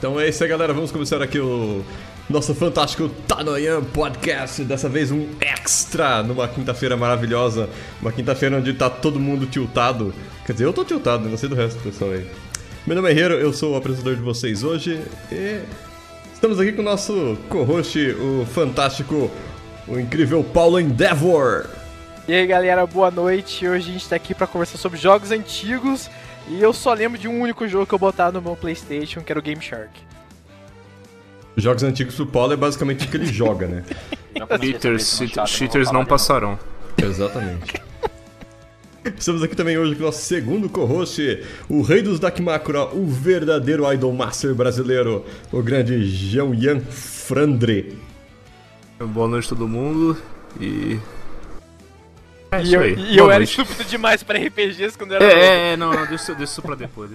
Então é isso aí, galera. Vamos começar aqui o nosso fantástico Tanoyan Podcast. Dessa vez um extra numa quinta-feira maravilhosa. Uma quinta-feira onde tá todo mundo tiltado. Quer dizer, eu tô tiltado, não sei do resto do pessoal aí. Meu nome é Hero, eu sou o apresentador de vocês hoje. E estamos aqui com o nosso co-host, o fantástico, o incrível Paulo Endeavor. E aí, galera, boa noite. Hoje a gente tá aqui pra conversar sobre jogos antigos. E eu só lembro de um único jogo que eu botava no meu PlayStation, que era o Game Shark. Jogos antigos pro Paulo é basicamente o que ele joga, né? Cheaters não passarão. Exatamente. Estamos aqui também hoje com o nosso segundo co-host, o rei dos Dakimakura, o verdadeiro Idol Master brasileiro, o grande Jean-Yan Frandre. Boa noite todo mundo e... eu era estúpido demais pra RPGs quando eu era não, deixa isso pra depois,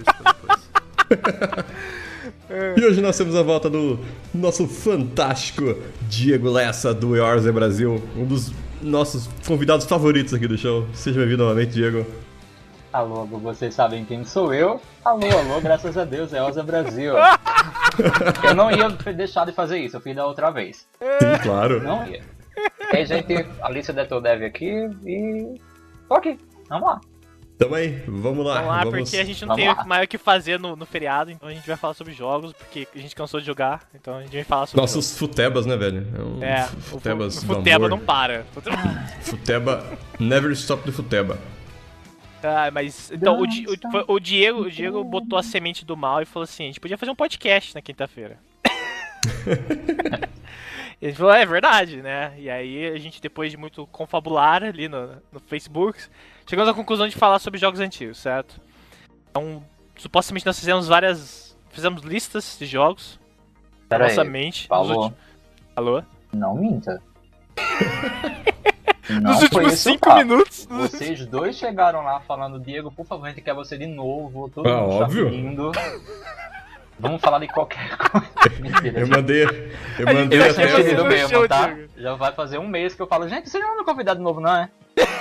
E hoje nós temos a volta do nosso fantástico Diego Lessa, do Eorzea Brasil, um dos nossos convidados favoritos aqui do show. Seja bem-vindo novamente, Diego. Alô, vocês sabem quem sou eu? Alô, graças a Deus, Eorzea Brasil. Eu não ia deixar de fazer isso, eu fiz da outra vez. Sim, claro. Não ia. Aí, gente, Alicia Detodev aqui e... tô aqui, vamos lá. Tamo aí, vamos lá. Vamos lá, porque a gente não tem mais o que fazer no feriado, então a gente vai falar sobre jogos, porque a gente cansou de jogar, então a gente vai falar sobre nossos futebas, né, velho? Futebas o Futeba não para. Futeba, never stop the Futeba. Ah, mas, então, o Diego botou a semente do mal e falou assim, a gente podia fazer um podcast na quinta-feira. Ele falou, é verdade, né? E aí a gente, depois de muito confabular ali no Facebook, chegamos à conclusão de falar sobre jogos antigos, certo? Então, supostamente nós fizemos listas de jogos. Pera nossa aí, mente. Alô? Alô? Não minta. Nos últimos 5 minutos. Vocês dois chegaram lá falando, Diego, por favor, a gente quer você de novo. Todo mundo óbvio. Tá pedindo. Vamos falar de qualquer coisa. Mentira, Eu mandei eu até esqueci do mesmo, show, tá? Diego. Já vai fazer um mês que eu falo, gente, vocês não me convidaram de novo, não é?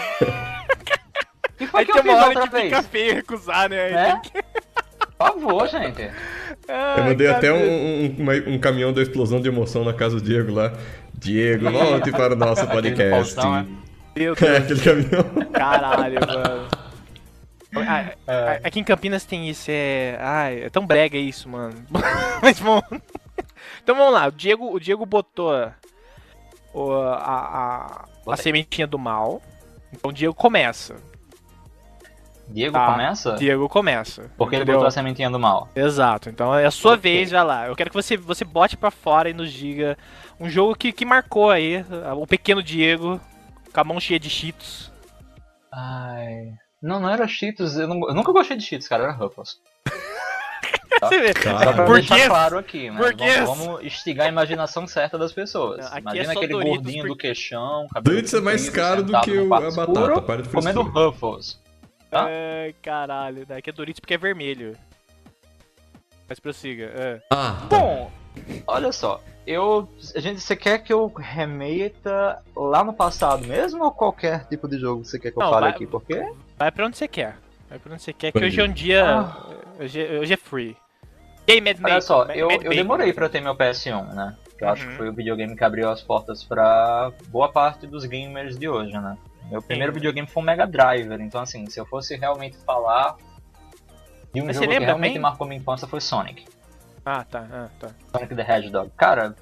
E foi Aí que tem eu fiz uma hora outra que vez. fica feio recusar, né? Né? Por favor, gente. Eu mandei até um caminhão da explosão de emoção na casa do Diego lá. Diego, volte para o nosso podcast. Faustão, né? Meu Deus. Aquele caminhão. Caralho, mano. Aqui em Campinas tem isso, é tão brega isso, mano. Mas bom. Então vamos lá, o Diego botou a sementinha do mal. Então o Diego começa. Diego começa? Diego começa. Porque ele entendeu? botou a sementinha do mal. Exato, então é a sua Ok. vez, vai lá. Eu quero que você bote pra fora e nos diga um jogo que marcou aí o pequeno Diego com a mão cheia de cheetos. Ai... Não era Cheetos, eu nunca gostei de Cheetos, cara, era Ruffles. Você vê? Cara, Pra Por deixar quê? claro aqui, né? Burguês. Vamos instigar a imaginação certa das pessoas. Aqui Imagina é só aquele Doritos, gordinho porque- do queixão, cabelo Doritos é mais comprido, caro do sentado que no quarto a batata, escuro, para de comendo frescura. Ruffles. Tá? Ai, caralho, daqui é Doritos porque é vermelho. Mas prossiga. Bom, olha só, você quer que eu remeta lá no passado mesmo ou qualquer tipo de jogo você quer que eu Não, fale vai- aqui? Porque Vai pra onde você quer. Vai pra onde você quer, que Entendi. hoje é um dia. Hoje é free. E aí, Mad olha Max, só, Mad eu Bacon. demorei pra ter meu PS1, né? Que eu acho Uhum. que foi o videogame que abriu as portas pra boa parte dos gamers de hoje, né? Meu primeiro videogame foi um Mega Driver, então assim, se eu fosse realmente falar de um Mas você jogo que lembra realmente bem? marcou minha infância foi Sonic. Ah, tá. Sonic the Hedgehog. Cara,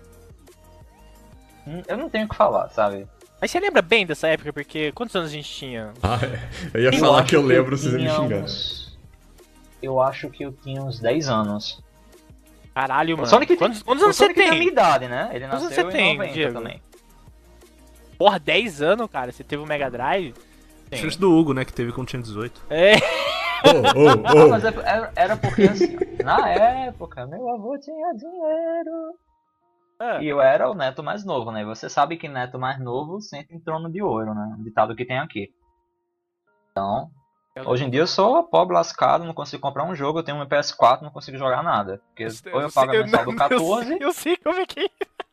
eu não tenho o que falar, sabe? Mas você lembra bem dessa época? Porque quantos anos a gente tinha? Eu ia falar acho que eu lembro, vocês iam me tinha xingar. Eu acho que eu tinha uns 10 anos. Caralho, mano. Sonic, Quantos o anos você Sonic tem a minha tem? idade, né? Ele Quantos nasceu você em tem, 90 Diego? também. Porra, 10 anos, cara. Você teve o Mega Drive? Chance do Hugo, né, que teve quando tinha 18. É. Ah, mas era porque assim, na época, meu avô tinha dinheiro. E eu era o neto mais novo, né? E você sabe que neto mais novo senta em trono de ouro, né? Um ditado que tem aqui. Então, hoje em dia eu sou pobre lascado, não consigo comprar um jogo, eu tenho um PS4, não consigo jogar nada. Porque ou eu pago a mensal do 14, Eu sei como é que é.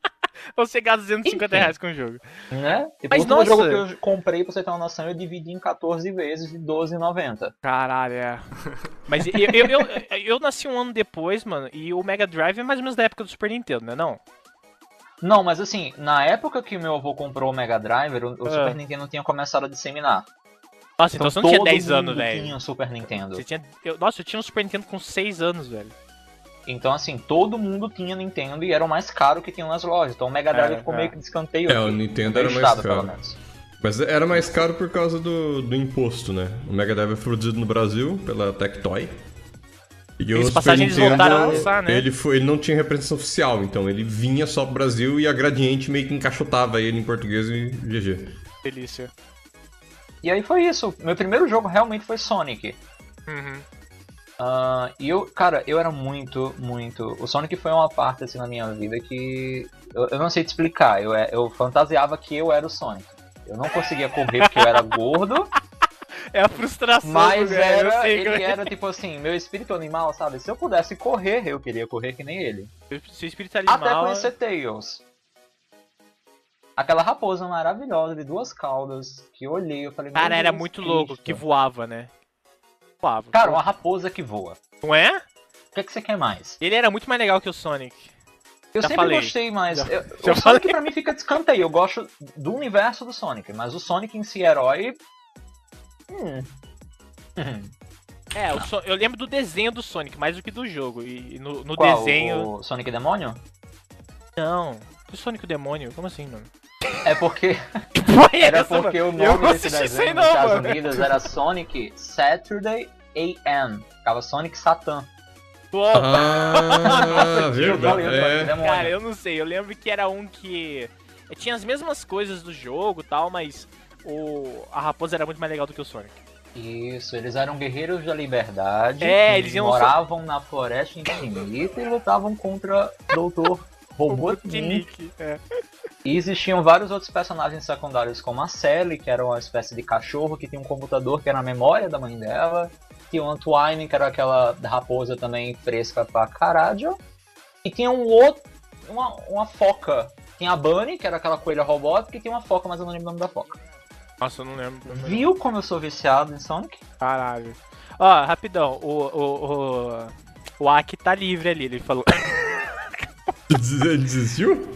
Vou chegar a 250 reais com o jogo. Né? Mas, o último jogo nossa. que eu comprei, pra você ter uma noção, eu dividi em 14 vezes de R$12,90. Caralho, é. Mas eu nasci um ano depois, mano, e o Mega Drive é mais ou menos da época do Super Nintendo, né não? Não, mas assim, na época que meu avô comprou o Mega Drive, o Super Nintendo tinha começado a disseminar. Nossa, então você não tinha 10 anos, todo velho. mundo tinha Super Nintendo. Nossa, eu tinha um Super Nintendo com 6 anos, velho. Então assim, todo mundo tinha Nintendo e era o mais caro que tinha nas lojas. Então o Mega Drive ficou meio que de escanteio aqui. O Nintendo era mais estado, caro. pelo menos. Mas era mais caro por causa do imposto, né? O Mega Drive foi produzido no Brasil pela Tectoy. E o Super eles voltaram a Nintendo, lançar, né? ele não tinha representação oficial, então ele vinha só pro Brasil e a Gradiente meio que encaixotava ele em português e GG. Delícia. E aí foi isso. Meu primeiro jogo realmente foi Sonic. Uhum. E eu era muito. O Sonic foi uma parte assim na minha vida que eu não sei te explicar. Eu fantasiava que eu era o Sonic. Eu não conseguia correr porque eu era gordo. É a frustração, Mas velho. ele era tipo assim, meu espírito animal, sabe? Se eu pudesse correr, eu queria correr que nem ele. Seu espírito animal... Até conhecer Tails. Aquela raposa maravilhosa de 2 caudas que eu olhei, eu falei... Cara, meu era Deus muito Cristo. louco, que voava, né? Voava. Cara, uma raposa que voa. Não é? O que você quer mais? Ele era muito mais legal que o Sonic. Eu Já sempre falei. gostei mais. Já O Sonic pra mim fica de escanteio. Eu gosto do universo do Sonic, mas o Sonic em si, herói... É, eu lembro do desenho do Sonic, mais do que do jogo. E no Qual? desenho... O Sonic Demônio? Não. O Sonic o Demônio? Como assim, mano? É porque... Foi Era essa, porque mano? o Eu nome não desse assisti isso desenho aí nos não, Estados mano. Unidos era Sonic Saturday AM. Ficava Sonic Satan. Uou. Ah, Eu verdade. falei, Sonic Demônio. Cara, eu não sei. Eu lembro que era um que... Tinha as mesmas coisas do jogo e tal, mas a raposa era muito mais legal do que o Sonic. Isso, eles eram guerreiros da liberdade. Eles iam moravam na floresta infinita e lutavam contra Dr. Robotnik. Robotnik, é. E existiam vários outros personagens secundários, como a Sally, que era uma espécie de cachorro que tinha um computador que era a memória da mãe dela. Tinha o Antoine, que era aquela raposa também fresca pra caralho. E tinha uma foca. Tinha a Bunny, que era aquela coelha robótica, e tinha uma foca, mas eu não lembro o nome da foca. Nossa, eu não lembro. Viu como eu sou viciado em Sonic? Caralho. Ó, rapidão. O Aki tá livre ali, ele falou. Ele desistiu?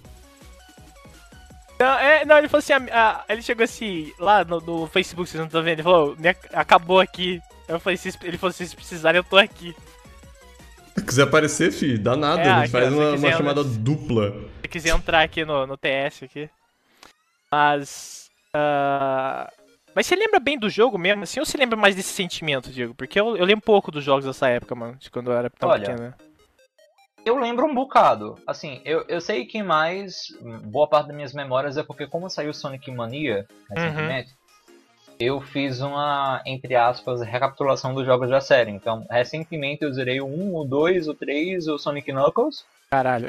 Não, ele falou assim, ele chegou assim, lá no Facebook, vocês não estão vendo, ele falou, acabou aqui. Ele falou, se vocês precisarem, eu tô aqui. Se quiser aparecer, filho, dá nada, a gente aqui, faz ó, se uma quiser, chamada mas- dupla. Se você quiser entrar aqui no TS aqui. Mas você lembra bem do jogo mesmo, assim, ou você lembra mais desse sentimento, Diego? Porque eu lembro pouco dos jogos dessa época, mano, de quando eu era tão Olha, pequeno. Né? Eu lembro um bocado. Assim, eu sei que boa parte das minhas memórias é porque como saiu Sonic Mania recentemente, eu fiz uma, entre aspas, recapitulação dos jogos da série. Então, recentemente eu zerei o 1, o 2, o 3, o Sonic Knuckles. Caralho,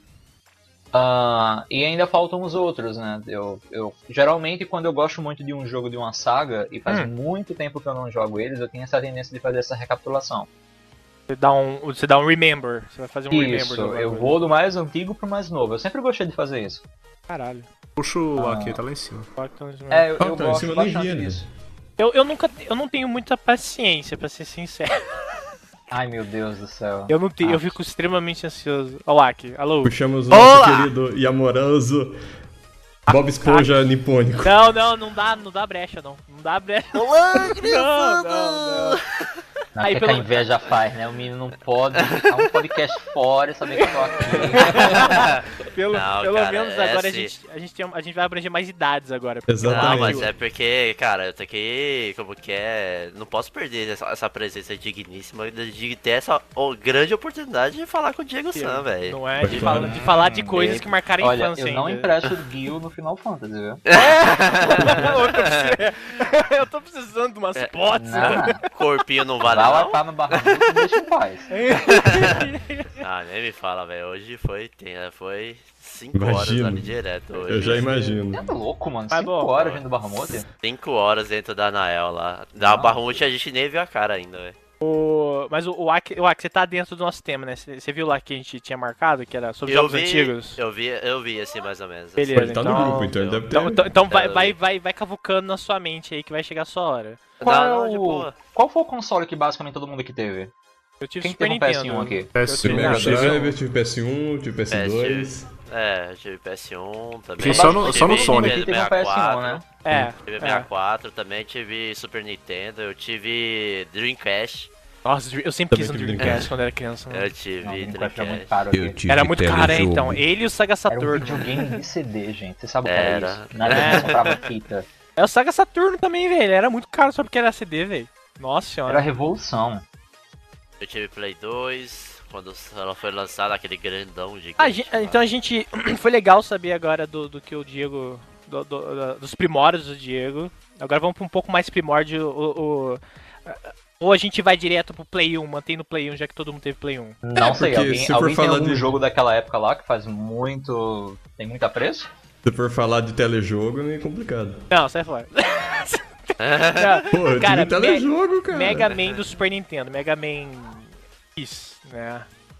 E ainda faltam os outros, né? Eu geralmente, quando eu gosto muito de um jogo, de uma saga, e faz muito tempo que eu não jogo eles, eu tenho essa tendência de fazer essa recapitulação. Você dá um remember, você vai fazer um remember. Isso, do eu bagulho. vou do mais antigo pro mais novo. Eu sempre gostei de fazer isso. Caralho. Puxa o aqui, tá lá em cima. Eu tá em gosto cima, eu nem vi bastante ele. disso. Eu não tenho muita paciência, pra ser sincero. Ai, meu Deus do céu. Eu não tenho, eu fico extremamente ansioso. Ó, Aki, alô. Puxamos o Olá! nosso querido e amoroso Bob Esponja nipônico. Não dá brecha, não. Não dá brecha. Não. Aí, Aí, que a inveja faz, né? O menino não pode ficar um podcast fora e saber que eu tô aqui. Pelo cara, menos é agora assim. a gente vai abranger mais idades agora. Exatamente. Não, mas é porque, cara, eu tenho que. Como que é? Não posso perder essa presença digníssima de ter essa grande oportunidade de falar com o Diego Sam, velho. Não é? Pode De falar. falar de coisas que marcaram a Olha, infância eu não ainda. empresto o Gil no Final Fantasy, viu? Eu tô precisando de umas potes. Não. Corpinho não vale Vai lá não? tá no Barra e deixa em paz. Ah, nem me fala, velho. Hoje foi 5 horas Imagino. ali direto. Hoje. Eu já imagino. É louco, mano. Mas 5 bom, horas dentro do Barramote. 5 horas dentro da Anael lá. Da Barrumute a gente nem viu a cara ainda, velho. Mas o Aki, você tá dentro do nosso tema, né? Você viu lá que a gente tinha marcado, que era sobre jogos antigos? Eu vi assim, mais ou menos. Beleza, Ele tá no grupo, então ele deve ter. Então vai cavucando na sua mente aí, que vai chegar a sua hora. Qual foi o console que basicamente todo mundo aqui teve? Eu tive Quem Super teve um Nintendo. PS1 aqui? Tive Mega Drive, eu tive PS1, tive PS2. Eu tive PS1 também. Tive só no Sony. Aqui teve um PS1, né? Tive 64, também tive Super Nintendo, eu tive Dreamcast. Nossa, eu sempre quis um Dreamcast quando era criança. Eu tive Dreamcast era muito Dreamcast. caro aqui. Era muito caro, então. Ele e o Sega Era um Saturno. videogame de CD, gente. Você sabe o que era Era. isso? Na época você comprava fita. É o Sega Saturno também, velho. Era muito caro só porque era CD, velho. Nossa Era senhora. revolução. Eu tive Play 2, quando ela foi lançada, aquele grandão gigante. Então a gente... Foi legal saber agora do que o Diego... dos primórdios do Diego. Agora vamos pra um pouco mais primórdio. Ou a gente vai direto pro Play 1, mantém no Play 1, já que todo mundo teve Play 1. Não sei, porque alguém tem algum jogo daquela época lá que faz muito... tem muito apreço? Se for falar de telejogo, é meio complicado. Não, sai fora. Pô, eu Cara, tive telejogo, cara. Mega Man do Super Nintendo, Mega Man X, né?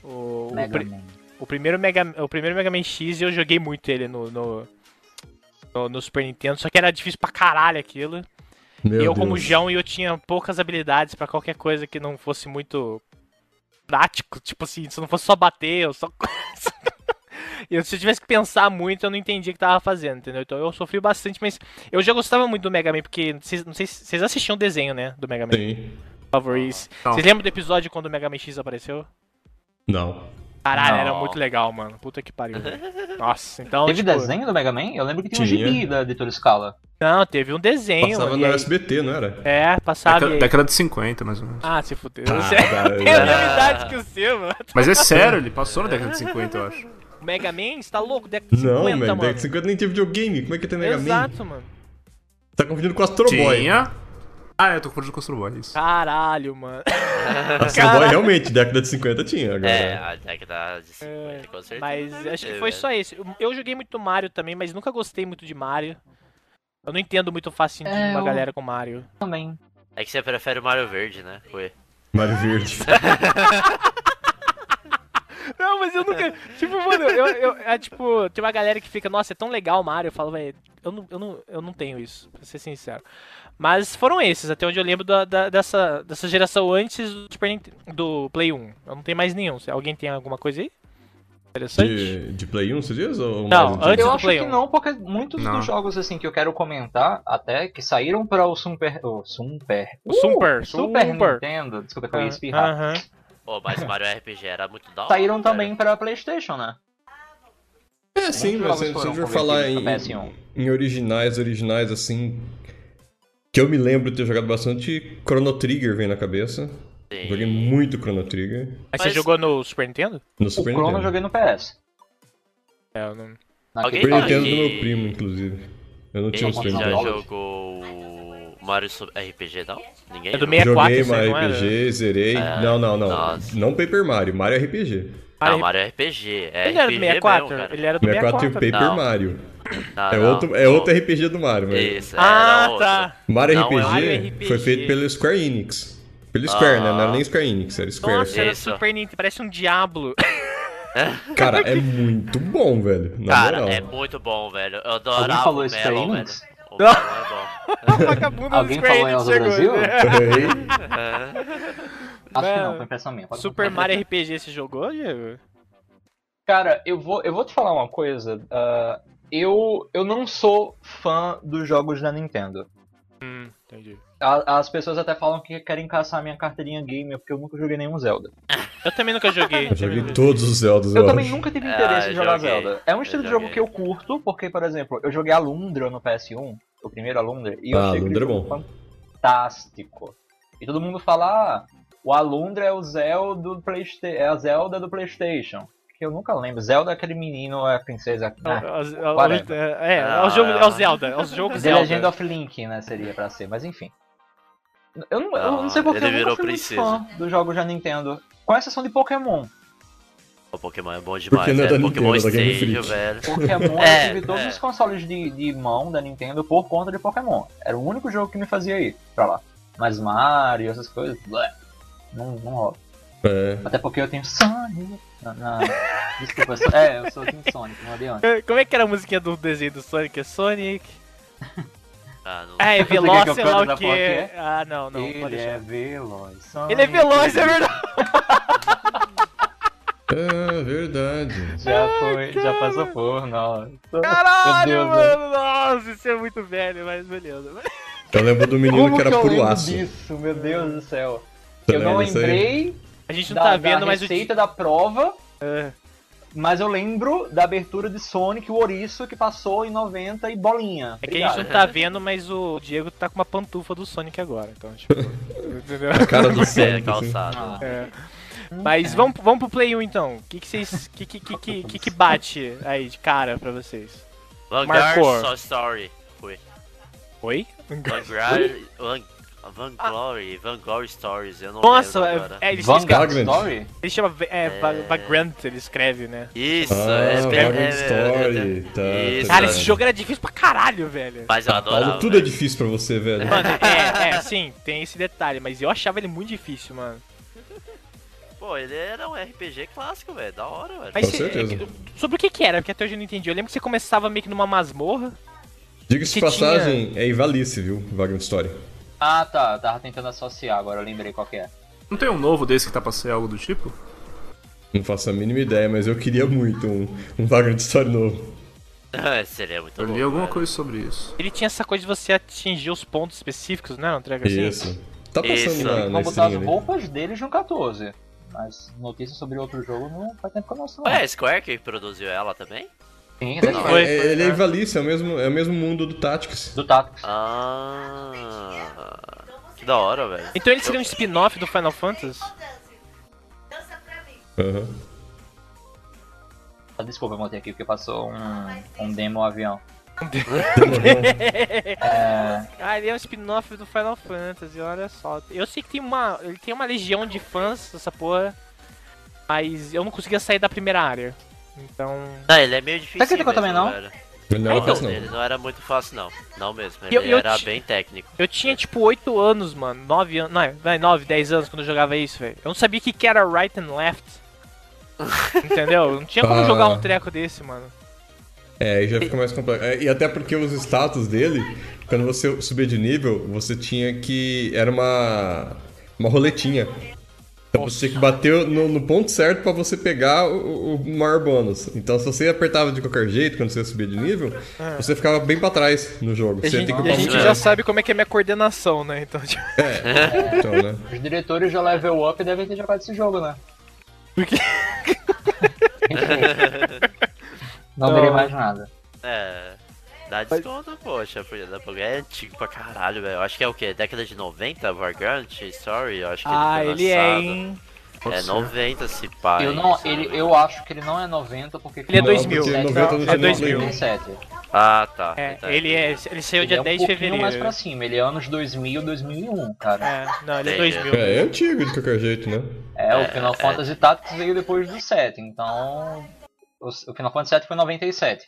O primeiro Mega Man X eu joguei muito ele no Super Nintendo, só que era difícil pra caralho aquilo. Meu Como Deus. João, eu tinha poucas habilidades pra qualquer coisa que não fosse muito prático, tipo assim, se não fosse só bater, eu só... Se eu tivesse que pensar muito, eu não entendia o que tava fazendo, entendeu? Então eu sofri bastante, mas eu já gostava muito do Mega Man, porque não sei se vocês assistiam o desenho, né, do Mega Man. Sim. Por favor, isso. Não. Vocês lembram do episódio quando o Mega Man X apareceu? Não. Caralho, Não. era muito legal, mano. Puta que pariu. Nossa, então. Teve tipo, desenho do Mega Man? Eu lembro que tinha um Tinha. gibi da editora Scala. Não, teve um desenho. Passava mano, no e aí- SBT, não era? É, passava. e aí- Década de 50, mais ou menos. Ah, se fudeu. Ah, Você cara, tem a mesma idade que o seu, mano. Mas é sério, ele passou na década de 50, eu acho. O Mega Man, você tá louco? Década de Não, 50, Mega mano. Man 50 nem teve videogame. Como é que tem Mega Man? Exato, mano. Tá confundindo com o Astro Boy. Tinha. Ah, eu tô confundindo com o Astro Boy, isso. Caralho, mano. Astro Boy realmente, década de 50 tinha. Agora. A década de 50, com certeza. Mas deve acho que ter, foi velho. só esse. Eu joguei muito Mario também, mas nunca gostei muito de Mario. Eu não entendo muito o fascínio de uma eu- galera com Mario. Também. É que você prefere o Mario Verde, né? Ué. Mario Verde. Não, mas eu nunca. Tipo, mano, tipo, tem uma galera que fica, nossa, é tão legal o Mario. Eu falo, velho, eu não tenho isso, pra ser sincero. Mas foram esses, até onde eu lembro dessa geração antes do, Super Nintendo, do Play 1. Eu não tenho mais nenhum. Se alguém tem alguma coisa aí? Interessante? De Play 1, você diz? Ou Não, mais antigo? antes Eu do acho Play que 1. não, porque muitos Não. dos jogos assim que eu quero comentar, até que saíram para o Super Super. Nintendo, desculpa que eu ia espirrar, Aham. Pô, mas Mario RPG era muito da hora. saíram velho. também para PlayStation, né? É, sim, Muitos mas se jogos a gente foram for falar convertidos pra PS1. em originais, assim. Que eu me lembro de ter jogado bastante, Chrono Trigger vem na cabeça. Sim. Joguei muito Chrono Trigger Mas você Mas- jogou no Super Nintendo? no O Super Chrono eu Nintendo. joguei no PS. É, eu não. Alguém Super tá Nintendo aqui- do meu primo, inclusive. Eu não tinha Quem o Super já Nintendo. jogou Mario RPG, não? Ninguém? É do jogou? 64, Joguei esse aí, Mario não era? RPG, zerei. Não. nossa. Não Paper Mario, Mario RPG. Não, Mario RPG. É Ele era do RPG 64? mesmo, cara. Ele era do 64 e o 64. Paper Não. Mario. Não, É não. outro RPG do Mario, mas. Isso, Ah, era outro. tá. Mario Não, RPG, Mario RPG. foi feito pelo Square Enix. Pelo Square, né? Não era nem Square Enix, era Square. Nossa, era Isso. Super Nintendo, parece um Diablo. Cara, é muito bom, velho. Na Cara, moral. é muito bom, velho. Eu Alguém adorava falou o Square Melon, velho. Enix? O Melon é bom. O vagabundo do Alguém Square falou em Enix Elza chegou, Brasil? né? Acho que Mano, não, foi impressão minha. pode Super continuar. Mario RPG você jogou, Diego? Cara, eu vou te falar uma coisa. Eu não sou fã dos jogos da Nintendo. Entendi. As pessoas até falam que querem caçar minha carteirinha gamer porque eu nunca joguei nenhum Zelda. Eu também nunca joguei. Eu joguei todos os Zeldas, Eu eu também acho. nunca tive interesse em eu jogar joguei. Zelda. É um estilo Eu de jogo joguei. que eu curto, porque, por exemplo, eu joguei Alundra no PS1, o primeiro Alundra, e eu achei Alundra aquele é jogo fantástico. E todo mundo fala, o Alundra é o Zelda do é a Zelda do PlayStation. Que eu nunca lembro. Zelda é aquele menino, é a princesa. whatever. É o jogo, é o Zelda, é o jogo The Zelda. Legend of Link, né, seria pra ser, mas enfim. Eu não sei porque ele eu nunca virou fui princesa. muito fã dos jogos da Nintendo. Com exceção de Pokémon. O Pokémon é bom demais, Porque não é da Pokémon Nintendo, é da Game Stage, Freak. velho. Pokémon, É, eu tive todos é. os consoles de mão da Nintendo por conta de Pokémon. Era o único jogo que me fazia ir pra lá. Mas Mario, essas coisas, blé. Não rola. É. Até porque eu tenho Sonic. Desculpa, eu sou o Team Sonic, não adianta. Como é que era a musiquinha do desenho do Sonic? É Sonic. Ah, não. É Você quer veloz, que eu sei lá cante o da que. qual Ah, não, pode Ele deixar. é veloz. Ele é veloz, é verdade. É verdade. Já passou por nós. Caralho, Meu Deus, mano. Nossa, isso é muito velho, mas beleza. Eu lembro do menino Como que era eu puro lembro aço. disso, meu Deus do céu. Tá Eu não vendo isso aí? lembrei A gente não tá vendo, da mas receita da prova, É. mas eu lembro da abertura de Sonic, o ouriço que passou em 90 e bolinha. É que a gente não tá vendo, mas o Diego tá com uma pantufa do Sonic agora. Então, tipo. Entendeu? A cara do É, Sonic, assim. calçado. Ah. É. Mas vamos pro Play 1 então. O que vocês. Que bate aí de cara pra vocês? Vanguard Marcou. Só Story. Foi. Oi? Vanguard Stories, eu não Nossa, lembro agora. eles Vanguard Vagrant. Story? ele chama Vagrant, ele escreve, né? Isso, Vagrant Story. Tá, Isso, Cara, tá. esse jogo era difícil pra caralho, velho. Mas eu adorava. Paulo, tudo é velho. difícil pra você, velho. Mano, sim, tem esse detalhe, mas eu achava ele muito difícil, mano. Pô, ele era um RPG clássico, velho. Da hora, velho. Mas Com certeza. sobre o que era? Porque até hoje eu não entendi. Eu lembro que você começava meio que numa masmorra. Diga-se de que passagem, é Ivalice, viu? Vagrant Story. Ah, tá. Eu tava tentando associar, agora eu lembrei qual que é. Não tem um novo desse que tá pra ser algo do tipo? Não faço a mínima ideia, mas eu queria muito um Vagrant Story novo. Seria muito Eu bom. li alguma velho. coisa sobre isso. Ele tinha essa coisa de você atingir os pontos específicos, né? Um treco assim. Isso. Tá passando Isso. na Vamos botar stream as ali. roupas deles no 14. Mas notícias sobre outro jogo não faz tempo que eu não sei. Ué, é Square que produziu ela também? Sim, Não. deve Foi. Ele é Ivalice, é o mesmo mundo do Tactics. do Tactics. Ah, que da hora, velho. Então ele seria um spin-off do Final Fantasy? Aham. Ah, desculpa, eu montei aqui porque passou um demo avião. Ah, ele é um spin-off do Final Fantasy, olha só. Eu sei que ele tem uma legião de fãs dessa porra, mas eu não conseguia sair da primeira área. Então. Não, ele é meio difícil. Você acredita que eu também não? Velho. Ele não é Então, fácil, Ele não. não era muito fácil, não. Não mesmo. Eu- Ele eu era ti- bem técnico. Eu tinha tipo 8 anos, mano. 9 anos. Não, 9, 10 anos quando eu jogava isso, velho. Eu não sabia o que era right and left. Entendeu? Não tinha como Ah. jogar um treco desse, mano. É, aí já fica mais complexo. E até porque os status dele, quando você subia de nível, você tinha que... Era uma roletinha. Então você tinha que bater no ponto certo pra você pegar o maior bônus. Então se você apertava de qualquer jeito quando você subia de nível, você ficava bem pra trás no jogo. A Você gente, tem que a upar gente muito já mais. sabe como é que é minha coordenação, né? Então, tipo, Então, né? Os diretores de Level Up devem ter jogado esse jogo, né? por quê? Não direi mais nada. É. Dá desconto, poxa. Porque é antigo pra caralho, velho. Eu acho que é o quê? Década de 90, Vagrant Story? Eu acho que Ah, foi ele é, lançado. hein? Pode É ser. 90 se pá. Eu, hein, não, se eu não me eu acho que ele não é 90 porque... Ele é Não, 2000. porque É, 90 não é tinha 2000. 2007. Ah, tá. É, Tá. ele saiu dia Ele é 10 um de pouquinho fevereiro. mais pra cima, ele é anos 2000, 2001, cara. É, não, ele é Entendi. 2000. É antigo de qualquer jeito, né? O Final Fantasy Tactics veio depois do 7, então... O Final Fantasy 7 foi 97.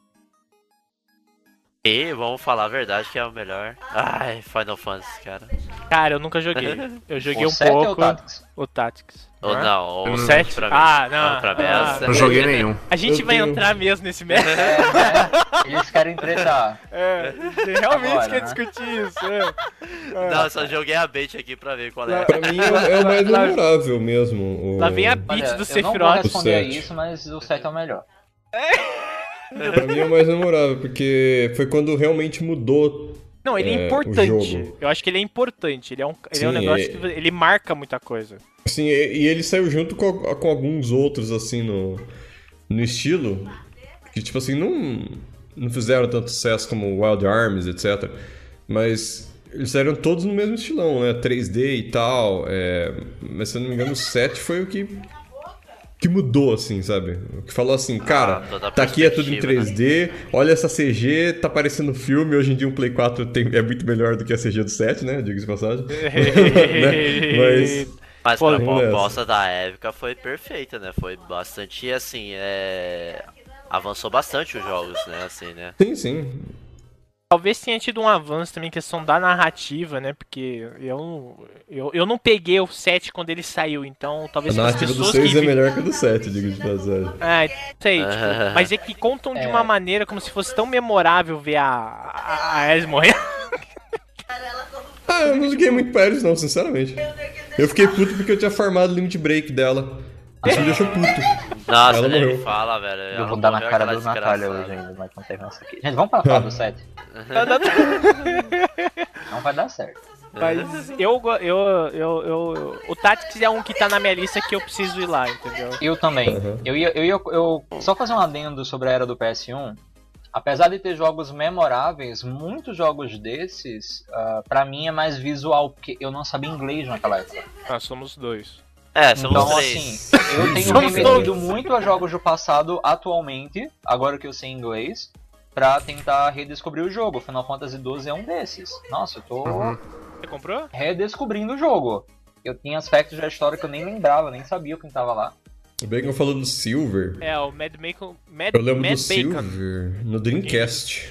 E vamos falar a verdade que é o melhor. Ai, Final Fantasy, cara. Cara, eu nunca joguei. Eu joguei O um 7 pouco. é o Tactics? O Tactics. Ou Né? não, Eu o não- 7 pra mim. Ah, não. Pra mim é Ah, o Não 7. joguei nenhum. A gente Eu vai tenho- entrar mesmo nesse mérito. Eles querem tretar. É, você realmente Agora, quer né? discutir isso, é. Não, eu só joguei a bait aqui pra ver qual é. Pra mim é o mais memorável mesmo. Lá vem a Olha, beat do eu não vou Sephiroth. responder a O 7. isso, mas o 7 é o melhor. Pra mim é o mais memorável, porque foi quando realmente mudou. Não, ele é o importante. jogo. Eu acho que ele é importante. Ele é um Sim, negócio que ele marca muita coisa. Assim, e ele saiu junto com alguns outros, assim, no estilo, que, tipo assim, não fizeram tanto sucesso como Wild Arms, etc. Mas eles saíram todos no mesmo estilão, né? 3D e tal. Mas, se eu não me engano, o 7 foi o que mudou, assim, sabe? O que falou assim, cara, toda a tá aqui é tudo em perspectiva, 3D, olha essa CG, tá parecendo filme, hoje em dia um Play 4 é muito melhor do que a CG do 7, né? Diga-se de passagem. Né? Mas... Mas Pô, pra vamos nessa. proposta da época foi perfeita, né? Foi bastante, assim, avançou bastante os jogos, né? Assim, né? Sim, sim. Talvez tenha tido um avanço também em questão da narrativa, né? Porque eu não peguei o 7 quando ele saiu, então talvez A as narrativa do pessoas 6 que é melhor que a do 7, digo de passagem. não sei, tipo, mas é que contam de uma maneira como se fosse tão memorável ver a Ares morrer. Eu não liguei muito pra eles não, sinceramente. Eu fiquei puto porque eu tinha farmado o limit break dela. Isso me deixou puto. Nossa, Ela nem me morreu. fala, velho. Eu Ela vou dar na morreu, cara aquela do Natália desgraçada. hoje ainda, mas não tem nossa aqui. Gente, vamos falar do 7. Não vai dar certo. Mas o Tactics é um que tá na minha lista que eu preciso ir lá, entendeu? Eu também. Uhum. Eu só fazer um adendo sobre a era do PS1. Apesar de ter jogos memoráveis, muitos jogos desses, pra mim é mais visual, porque eu não sabia inglês naquela época. Ah, somos dois. Somos Então, três. assim, eu tenho Somos remetido todos. muito a jogos do passado atualmente, agora que eu sei inglês, pra tentar redescobrir o jogo. Final Fantasy XII é um desses. Nossa, eu tô Você comprou? redescobrindo o jogo. Eu tinha aspectos da história que eu nem lembrava, nem sabia quem tava lá. O Bacon falou do Silver. É, o Mad Bacon. Eu lembro Mad do Bacon. Silver no Dreamcast.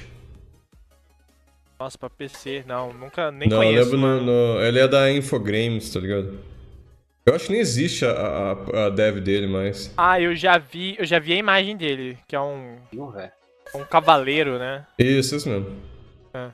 Nossa, pra PC, não, nunca nem Não, conheço. eu lembro mano. ele é da Infogrames, tá ligado? Eu acho que nem existe a dev dele mais. Ah, eu já vi a imagem dele, que é um Silver? cavaleiro, né? Isso mesmo. É.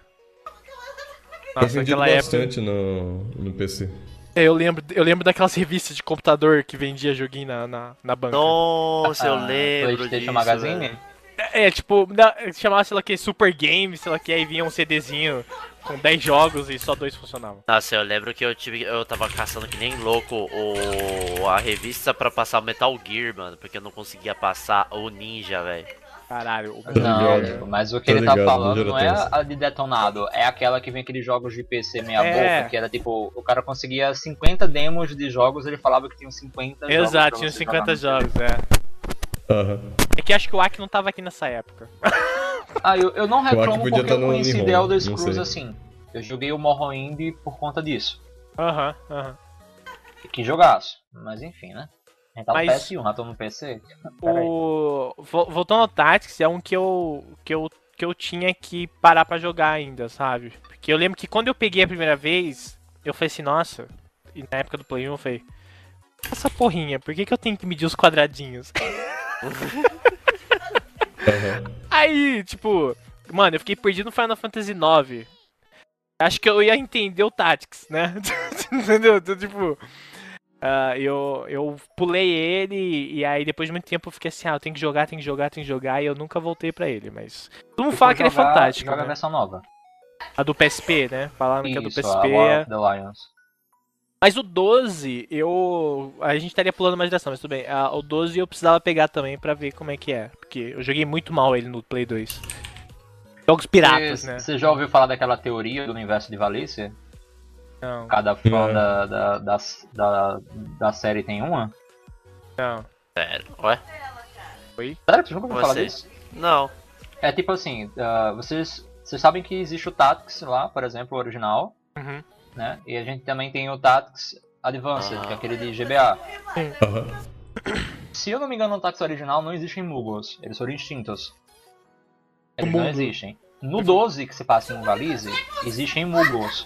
Tem Nossa, vendido naquela época. bastante no PC. Eu lembro daquelas revistas de computador que vendia joguinho na banca. Nossa, eu lembro PlayStation disso, Magazine? velho. Tipo, chamava, sei lá que, Super Game, sei lá que, aí vinha um CDzinho com 10 jogos e só 2 funcionavam. Nossa, eu lembro que eu tava caçando que nem louco a revista pra passar o Metal Gear, mano, porque eu não conseguia passar o Ninja, velho. Caralho, o Não, ligado. mas o que Tô ele tá ligado, falando Ninja não é Tenso. a de detonado, é aquela que vem aqueles jogos de PC meia É. boca, que era tipo, o cara conseguia 50 demos de jogos, ele falava que tinha 50 jogos. Exato, pra tinha você 50 jogar no jogos, é. Aham. É que acho que o Aki não tava aqui nessa época. Eu não reclamo podia porque tá eu no conheci Nihon, The Elder não Scrolls sei. assim. Eu joguei o Morrowind por conta disso. Aham. Que jogaço. Mas enfim, né? A gente tá no Mas- PS1, já tô no PC. Peraí. Voltando ao Tactics, é um que eu tinha que parar pra jogar ainda, sabe? Porque eu lembro que quando eu peguei a primeira vez, eu falei assim, nossa, e na época do Play 1 eu falei, essa porrinha, por que eu tenho que medir os quadradinhos? Aham. Aí, tipo, mano, eu fiquei perdido no Final Fantasy IX. Acho que eu ia entender o Tactics, né? Entendeu? Então, tipo, eu pulei ele e aí depois de muito tempo eu fiquei assim, eu tenho que jogar e eu nunca voltei pra ele, mas... Todo mundo fala que ele é fantástico, Joga a né? versão nova. A do PSP, né? Falando que é do Isso, a PSP. War of the Lions. Mas o 12, a gente estaria pulando mais direção, mas tudo bem. O 12 eu precisava pegar também pra ver como é que é. Porque eu joguei muito mal ele no Play 2. Jogos piratas, né? Você já ouviu falar daquela teoria do universo de Valícia? Não, Cada fã Não. da série tem uma? não. Sério, ué? Sério que você nunca ouviu falar Você? disso? Não. É tipo assim, vocês sabem que existe o Tactics lá, por exemplo, o original, Uhum. né? E a gente também tem o Tactics Advanced, que é aquele de GBA. Aham. Se eu não me engano, no Tactics original não existem Muggles, eles foram extintos. Eles No não mundo. existem. No 12, que se passa em Valise, existem Muggles.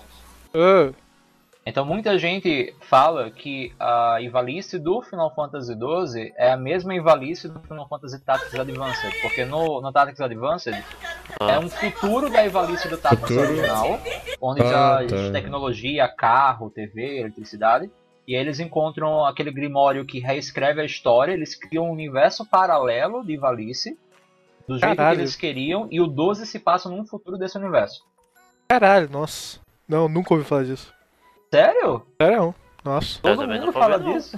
Então muita gente fala que a Ivalice do Final Fantasy XII é a mesma Ivalice do Final Fantasy Tactics Advanced, porque no Tactics Advanced é um futuro da Ivalice do Tactics Futuro? original, onde Ah, já tá. existe tecnologia, carro, TV, eletricidade, e aí eles encontram aquele Grimório que reescreve a história, eles criam um universo paralelo de Ivalice, do jeito Caralho. que eles queriam, e o 12 se passa num futuro desse universo. Caralho, nossa. Não, nunca ouvi falar disso. Sério? Sério? Nossa. Eu Todo também mundo não fala ouvi, não. disso.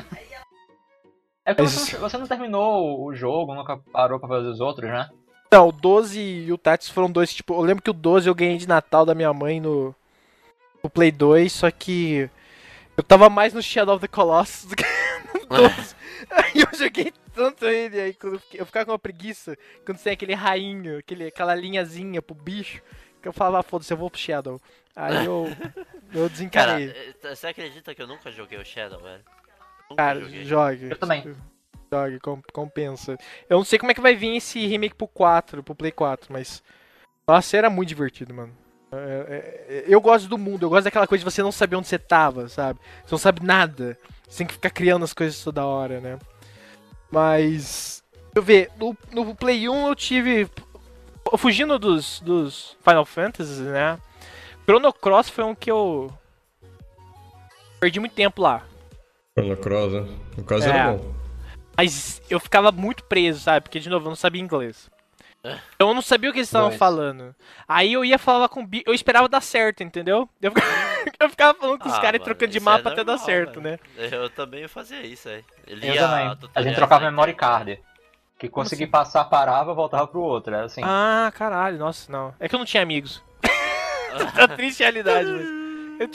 É porque Mas- você não terminou o jogo, nunca parou pra fazer os outros, né? Não, o 12 e o Tactics foram dois, tipo, eu lembro que o 12 eu ganhei de Natal da minha mãe no Play 2, só que eu tava mais no Shadow of the Colossus do que no 12. Aí eu joguei tanto ele, aí quando eu ficava com uma preguiça, quando tem aquele rainho, aquela linhazinha pro bicho, que eu falava, foda-se, eu vou pro Shadow. Aí eu Cara, desencarei. você acredita que eu nunca joguei o Shadow, velho? Nunca Cara, joguei. jogue. Eu também. Jogue, compensa. Eu não sei como é que vai vir esse remake pro 4, pro Play 4, mas Nossa, era muito divertido, mano. Eu gosto do mundo, eu gosto daquela coisa de você não saber onde você tava, sabe? Você não sabe nada. Você tem que ficar criando as coisas toda hora, né? Mas... Deixa eu ver, no Play 1 eu tive... Fugindo dos Final Fantasy, né? Chrono Cross foi um que eu... perdi muito tempo lá. Chrono Cross, né? O Cross era bom. Mas eu ficava muito preso, sabe? Porque, de novo, eu não sabia inglês. Então eu não sabia o que eles estavam falando. Aí eu ia falar com o eu esperava dar certo, entendeu? Eu ficava falando com os caras e trocando de mapa até dar certo, né? Eu também fazia isso, aí. Eu também. A gente trocava memory card. Que conseguir passar, parava, voltava pro outro. Era assim. Ah, caralho, nossa, não. É que eu não tinha amigos. A triste realidade, mas...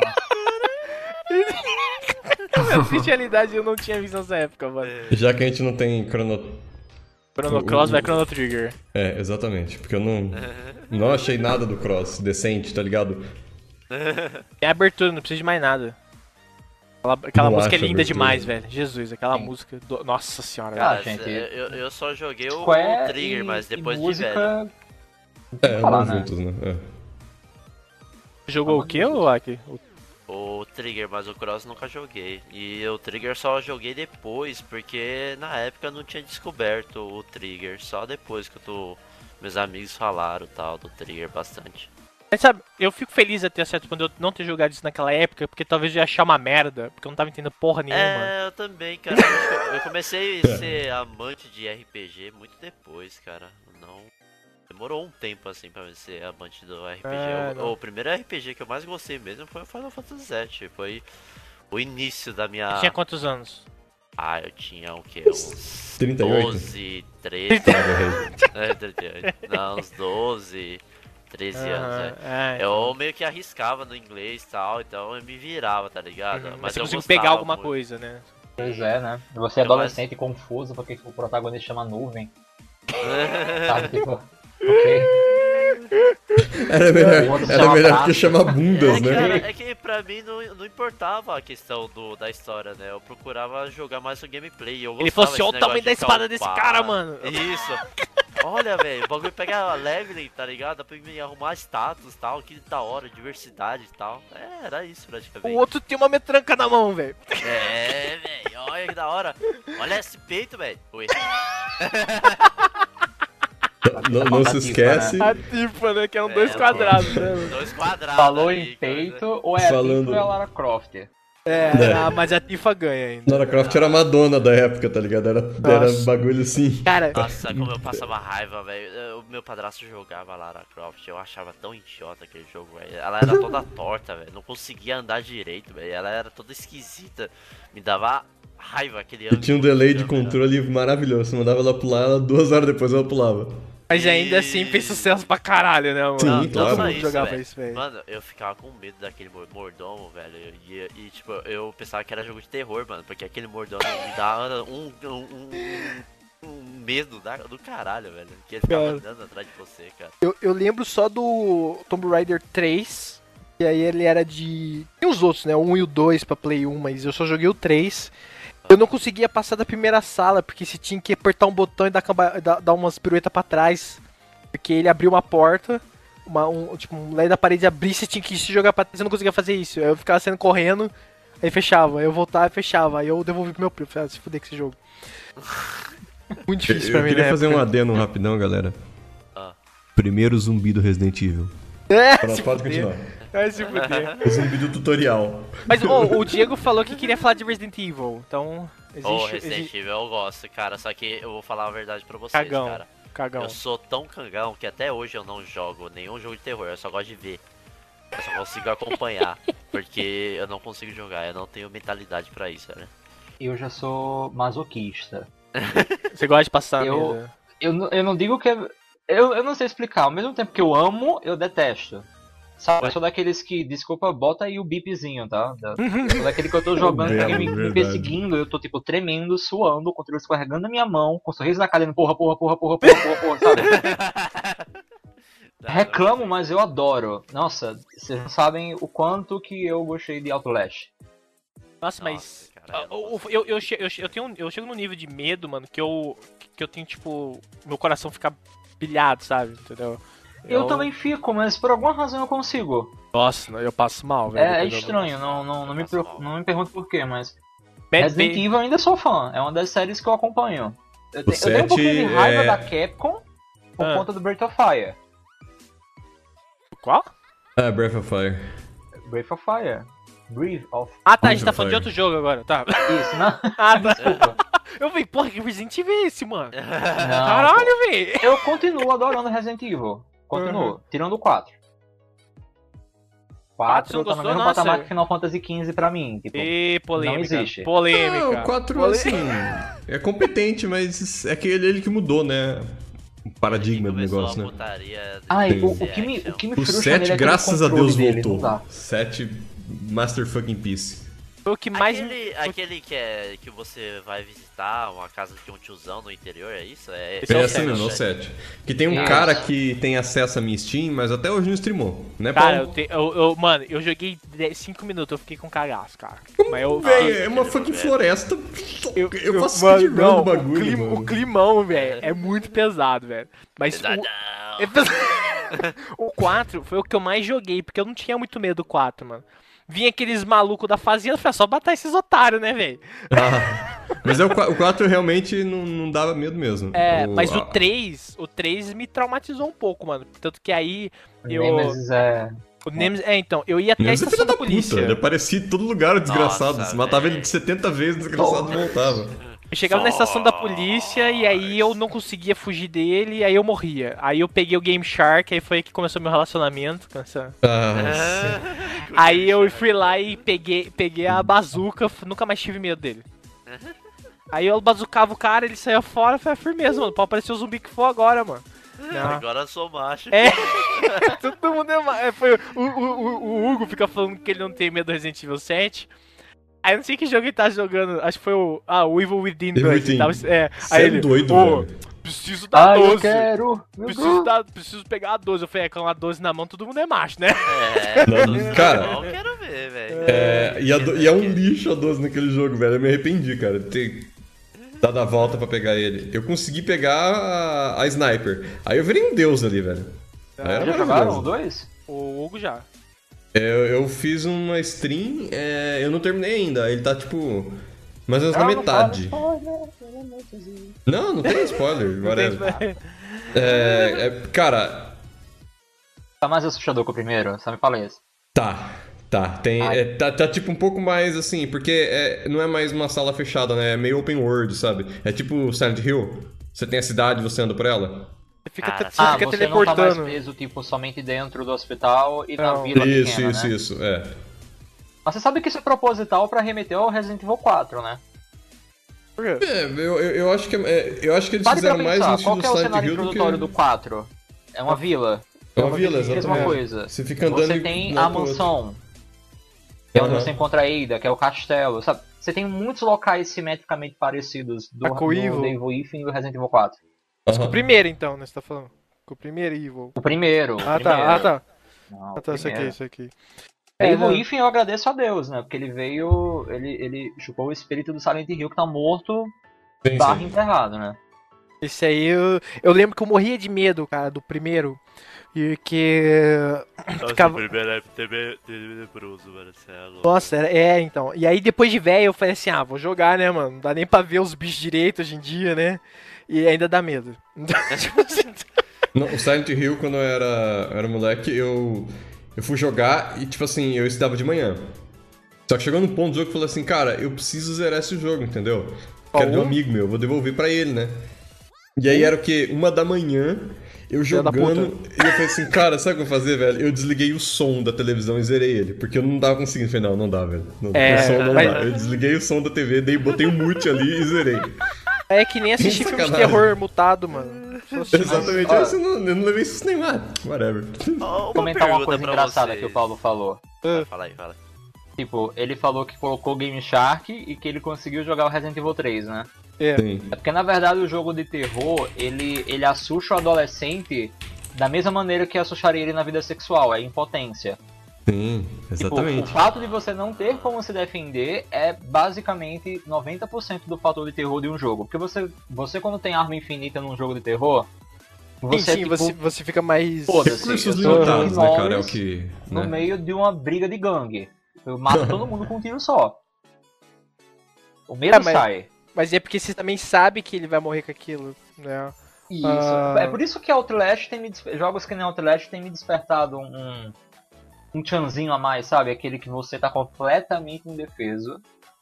A triste realidade, eu não tinha amigos nessa época, mano. Já que a gente não tem Chrono Cross vai Chrono Trigger. Exatamente. Porque eu não achei nada do Cross decente, tá ligado? É abertura, não precisa de mais nada. Aquela Não música é acho linda abertura. demais, velho. Jesus, aquela música... Nossa senhora, Cara, velho. gente. eu só joguei o Square Trigger, mas depois e de música... velho. falar, Andam né? juntos, né? Jogou o quê, Aki? O Trigger, mas o Cross nunca joguei. E o Trigger só joguei depois, porque na época eu não tinha descoberto o Trigger. Só depois que meus amigos falaram tal do Trigger bastante. Mas sabe, eu fico feliz até certo ponto eu não ter jogado isso naquela época, porque talvez eu ia achar uma merda, porque eu não tava entendendo porra nenhuma. Eu também, cara. Eu comecei a ser amante de RPG muito depois, cara. Não... Demorou um tempo assim pra ser amante do RPG. O primeiro RPG que eu mais gostei mesmo foi o Final Fantasy VII. Foi o início da minha... Você tinha quantos anos? Eu tinha o quê? Uns 38? 12, 13... 38. Não, uns 12, 13 anos, Eu meio que arriscava no inglês e tal, então eu me virava, tá ligado? Mas você eu conseguiu gostava pegar alguma muito. coisa, né? Pois é, né? Você é adolescente e confuso porque o protagonista chama Nuvem. Sabe, tipo... Ok. Era melhor que chamar bundas, né? Cara, é que pra mim não importava a questão da história, né? Eu procurava jogar mais o gameplay. Ele falou assim, olha o tamanho da espada desse cara, mano. Isso. Olha, velho, o bagulho pega leveling, tá ligado? Dá pra me arrumar status e tal, que da hora, diversidade e tal. Era isso praticamente. O outro tem uma metranca na mão, velho. Velho, olha que da hora. Olha esse peito, velho. Oi. Não se esquece. A Tifa, né? Que eram 2 quadrados, né? 2 quadrados. Falou ali, em peito, cara. ou é a Falando- Tifa ou é a Lara Croft? Mas a Tifa ganha ainda. Lara Croft era a Madonna da época, tá ligado? Era bagulho assim. Cara, Nossa, como eu passava raiva, velho. O meu padrasto jogava Lara Croft, eu achava tão idiota aquele jogo, velho. Ela era toda torta, velho. Não conseguia andar direito, velho. Ela era toda esquisita. Me dava raiva aquele E tinha um delay de controle maravilhoso. Você mandava ela pular, 2 horas depois ela pulava. mas ainda assim fez sucesso pra caralho, né, mano? Sim, Todo claro. mundo jogava velho. isso, velho. Mano, eu ficava com medo daquele mordomo, velho. E tipo, eu pensava que era jogo de terror, mano. Porque aquele mordomo me dava um medo do caralho, velho. Que ele ficava andando atrás de você, cara. Eu lembro só do Tomb Raider 3, e aí ele era de... Tem os outros, né? O 1 e o 2 pra Play 1, mas eu só joguei o 3. Eu não conseguia passar da primeira sala, porque você tinha que apertar um botão e dar umas piruetas pra trás. Porque ele abriu uma porta, um lado da parede abria, você tinha que se jogar pra trás, eu não conseguia fazer isso. Aí eu ficava saindo correndo, aí fechava, aí eu voltava e fechava, aí eu devolvi pro meu primo. Falei, se fuder com esse jogo. Muito difícil pra Eu mim, queria né? fazer um adendo rapidão, galera. Primeiro zumbi do Resident Evil. Se Pode fuder. continuar. Vai se fuder. O zumbi do tutorial. Mas o Diego falou que queria falar de Resident Evil, então... Resident Evil eu gosto, cara. Só que eu vou falar a verdade pra vocês, Cagão. cara. Cagão. Eu sou tão cagão que até hoje eu não jogo nenhum jogo de terror, eu só gosto de ver. Eu só consigo acompanhar, porque eu não consigo jogar, eu não tenho mentalidade pra isso, né? Eu já sou masoquista. Você gosta de passar Eu- mesa? Eu não digo que... Eu não sei explicar. Ao mesmo tempo que eu amo, eu detesto. Sabe, eu sou daqueles que... Desculpa, bota aí o bipzinho, tá? Eu sou daquele que eu tô jogando, Belo, alguém me verdade. perseguindo, eu tô tipo tremendo, suando, o controle escorregando na minha mão, com um sorriso na cara, dizendo porra, sabe? Reclamo, mas eu adoro. Nossa, vocês não sabem o quanto que eu gostei de Outlast. Nossa, mas... cara, eu chego num nível de medo, mano, que eu tenho, tipo... Meu coração fica pilhado, sabe? Entendeu? Eu também fico, mas por alguma razão eu consigo. Nossa, eu passo mal, velho. É estranho, não me pergunto por quê, mas... Resident Evil eu ainda sou fã, é uma das séries que eu acompanho. Eu tenho um pouquinho de raiva da Capcom por conta do Breath of Fire. Qual? Breath of Fire. Breath of Fire. Breath of Fire. Ah, tá, a gente tá falando de outro jogo agora, tá. Isso, não? Ah, tá. Desculpa. Eu falei, porra, que Resident Evil é esse, mano? Não, Caralho, velho. eu continuo adorando Resident Evil. Continuo, tirando o 4. 4 tá no mesmo patamar que Final Fantasy XV pra mim. Tipo, polêmica. Não existe. Polêmica. O 4, assim, é competente, mas é ele que mudou, né? O paradigma do negócio, né? O que me O frustra 7, nele é graças a Deus, dele, voltou. 7, Master fucking Peace. Foi o que mais... Aquele que você vai visitar uma casa de um tiozão no interior, é isso? É assim mesmo, o 7. Que tem um cara que tem acesso a minha Steam, mas até hoje não streamou, né, Paulo? Cara, mano, eu joguei 5 minutos, eu fiquei com cagaço, cara. Mas é uma fucking floresta. Eu faço speedrun do bagulho, mano. O climão, velho, é muito pesado, velho. Mas o 4 foi o que eu mais joguei, porque eu não tinha muito medo do 4, mano. Vinha aqueles malucos da fazenda, foi só matar esses otários, né, velho? Mas o 4 realmente não dava medo mesmo. Mas o 3 me traumatizou um pouco, mano. Tanto que aí O Nemesis, então, eu ia até a estação da polícia. Ele aparecia em todo lugar, o desgraçado. Você matava ele de 70 vezes, o desgraçado voltava. Eu chegava na estação da polícia e aí eu não conseguia fugir dele, aí eu morria. Aí eu peguei o Game Shark, aí foi aí que começou meu relacionamento. Aí eu fui lá e peguei a bazuca, nunca mais tive medo dele. Aí eu bazucava o cara, ele saía fora, foi a firmeza, mano. Pode aparecer o zumbi que for agora, mano. Não. Agora eu sou macho. Todo mundo é macho. O Hugo fica falando que ele não tem medo do Resident Evil 7. Aí eu não sei que jogo ele tá jogando, acho que foi o Evil Within 2. Aí ele, doido, velho. Preciso dar 12. Eu quero. Preciso pegar a 12. Eu falei, com a 12 na mão todo mundo é macho, né? Cara, eu quero ver, velho. E é um lixo a 12 naquele jogo, velho. Eu me arrependi, cara, de ter dado a volta pra pegar ele. Eu consegui pegar a Sniper. Aí eu virei um deus ali, velho. Já jogaram o 2? O Hugo já. Eu fiz uma stream, eu não terminei ainda, ele tá tipo, mais ou menos na metade. Não tem spoiler, whatever. Cara... Tá mais assustador que o primeiro? Só me fala isso. Tá, tá tipo um pouco mais assim, porque não é mais uma sala fechada, né, é meio open world, sabe? É tipo Silent Hill, você tem a cidade e você anda por ela. Você fica você teleportando. Não tá mais preso, tipo, somente dentro do hospital e na vila pequena, né? Isso. Mas você sabe que isso é proposital pra remeter ao Resident Evil 4, né? Por quê? Eu acho que eles fizeram mais no estilo Qual que é o Silent cenário Hill introdutório do 4? É uma vila. É uma vila, exatamente. Mesma coisa. Você fica andando Você tem a mansão, que é onde você encontra a Ada, que é o castelo, sabe? Você tem muitos locais simetricamente parecidos do Evil Within e do Resident Evil 4. Com o primeiro, então, né? Você tá falando? Com o primeiro Evil. O primeiro. Tá. Não, Isso aqui. Evil Within eu agradeço a Deus, né? Porque ele veio, ele chupou o espírito do Silent Hill que tá morto, barra enterrado, né? Esse aí, eu lembro que eu morria de medo, cara, do primeiro. E que... O primeiro é tenebroso, mano. Nossa, então. E aí depois de velho eu falei assim, vou jogar, né, mano? Não dá nem pra ver os bichos direito hoje em dia, né? E ainda dá medo. Não, o Silent Hill, quando eu era moleque, eu fui jogar e, tipo assim, eu estudava de manhã. Só que chegou num ponto do jogo que eu falei assim, cara, eu preciso zerar esse jogo, entendeu? Quero de um amigo meu, vou devolver pra ele, né? E aí era o quê? 1h, eu jogando, e eu falei assim, cara, sabe o que eu vou fazer, velho? Eu desliguei o som da televisão e zerei ele, porque eu não tava conseguindo. Eu falei, não dá, velho. O som não dá. Eu desliguei o som da TV, botei um mute ali e zerei. É que nem assistir filme de terror mutado, mano. Exatamente, eu não levei isso nem lá. Whatever. Vou comentar uma coisa engraçada que o Paulo falou. Fala aí. Tipo, ele falou que colocou o Game Shark e que ele conseguiu jogar o Resident Evil 3, né? Sim. É porque na verdade o jogo de terror, ele assusta o adolescente da mesma maneira que assustaria ele na vida sexual, é impotência. Sim, exatamente. Tipo, o fato de você não ter como se defender é basicamente 90% do fator de terror de um jogo. Porque você quando tem arma infinita num jogo de terror, Sim, você fica mais... Recursos limitados, né, cara? É o que... No meio de uma briga de gangue. Eu mato todo mundo com um tiro só. O medo sai. Mas é porque você também sabe que ele vai morrer com aquilo, né? Isso. É por isso que Outlast jogos que nem Outlast tem me despertado um chanzinho a mais, sabe? Aquele que você tá completamente indefeso.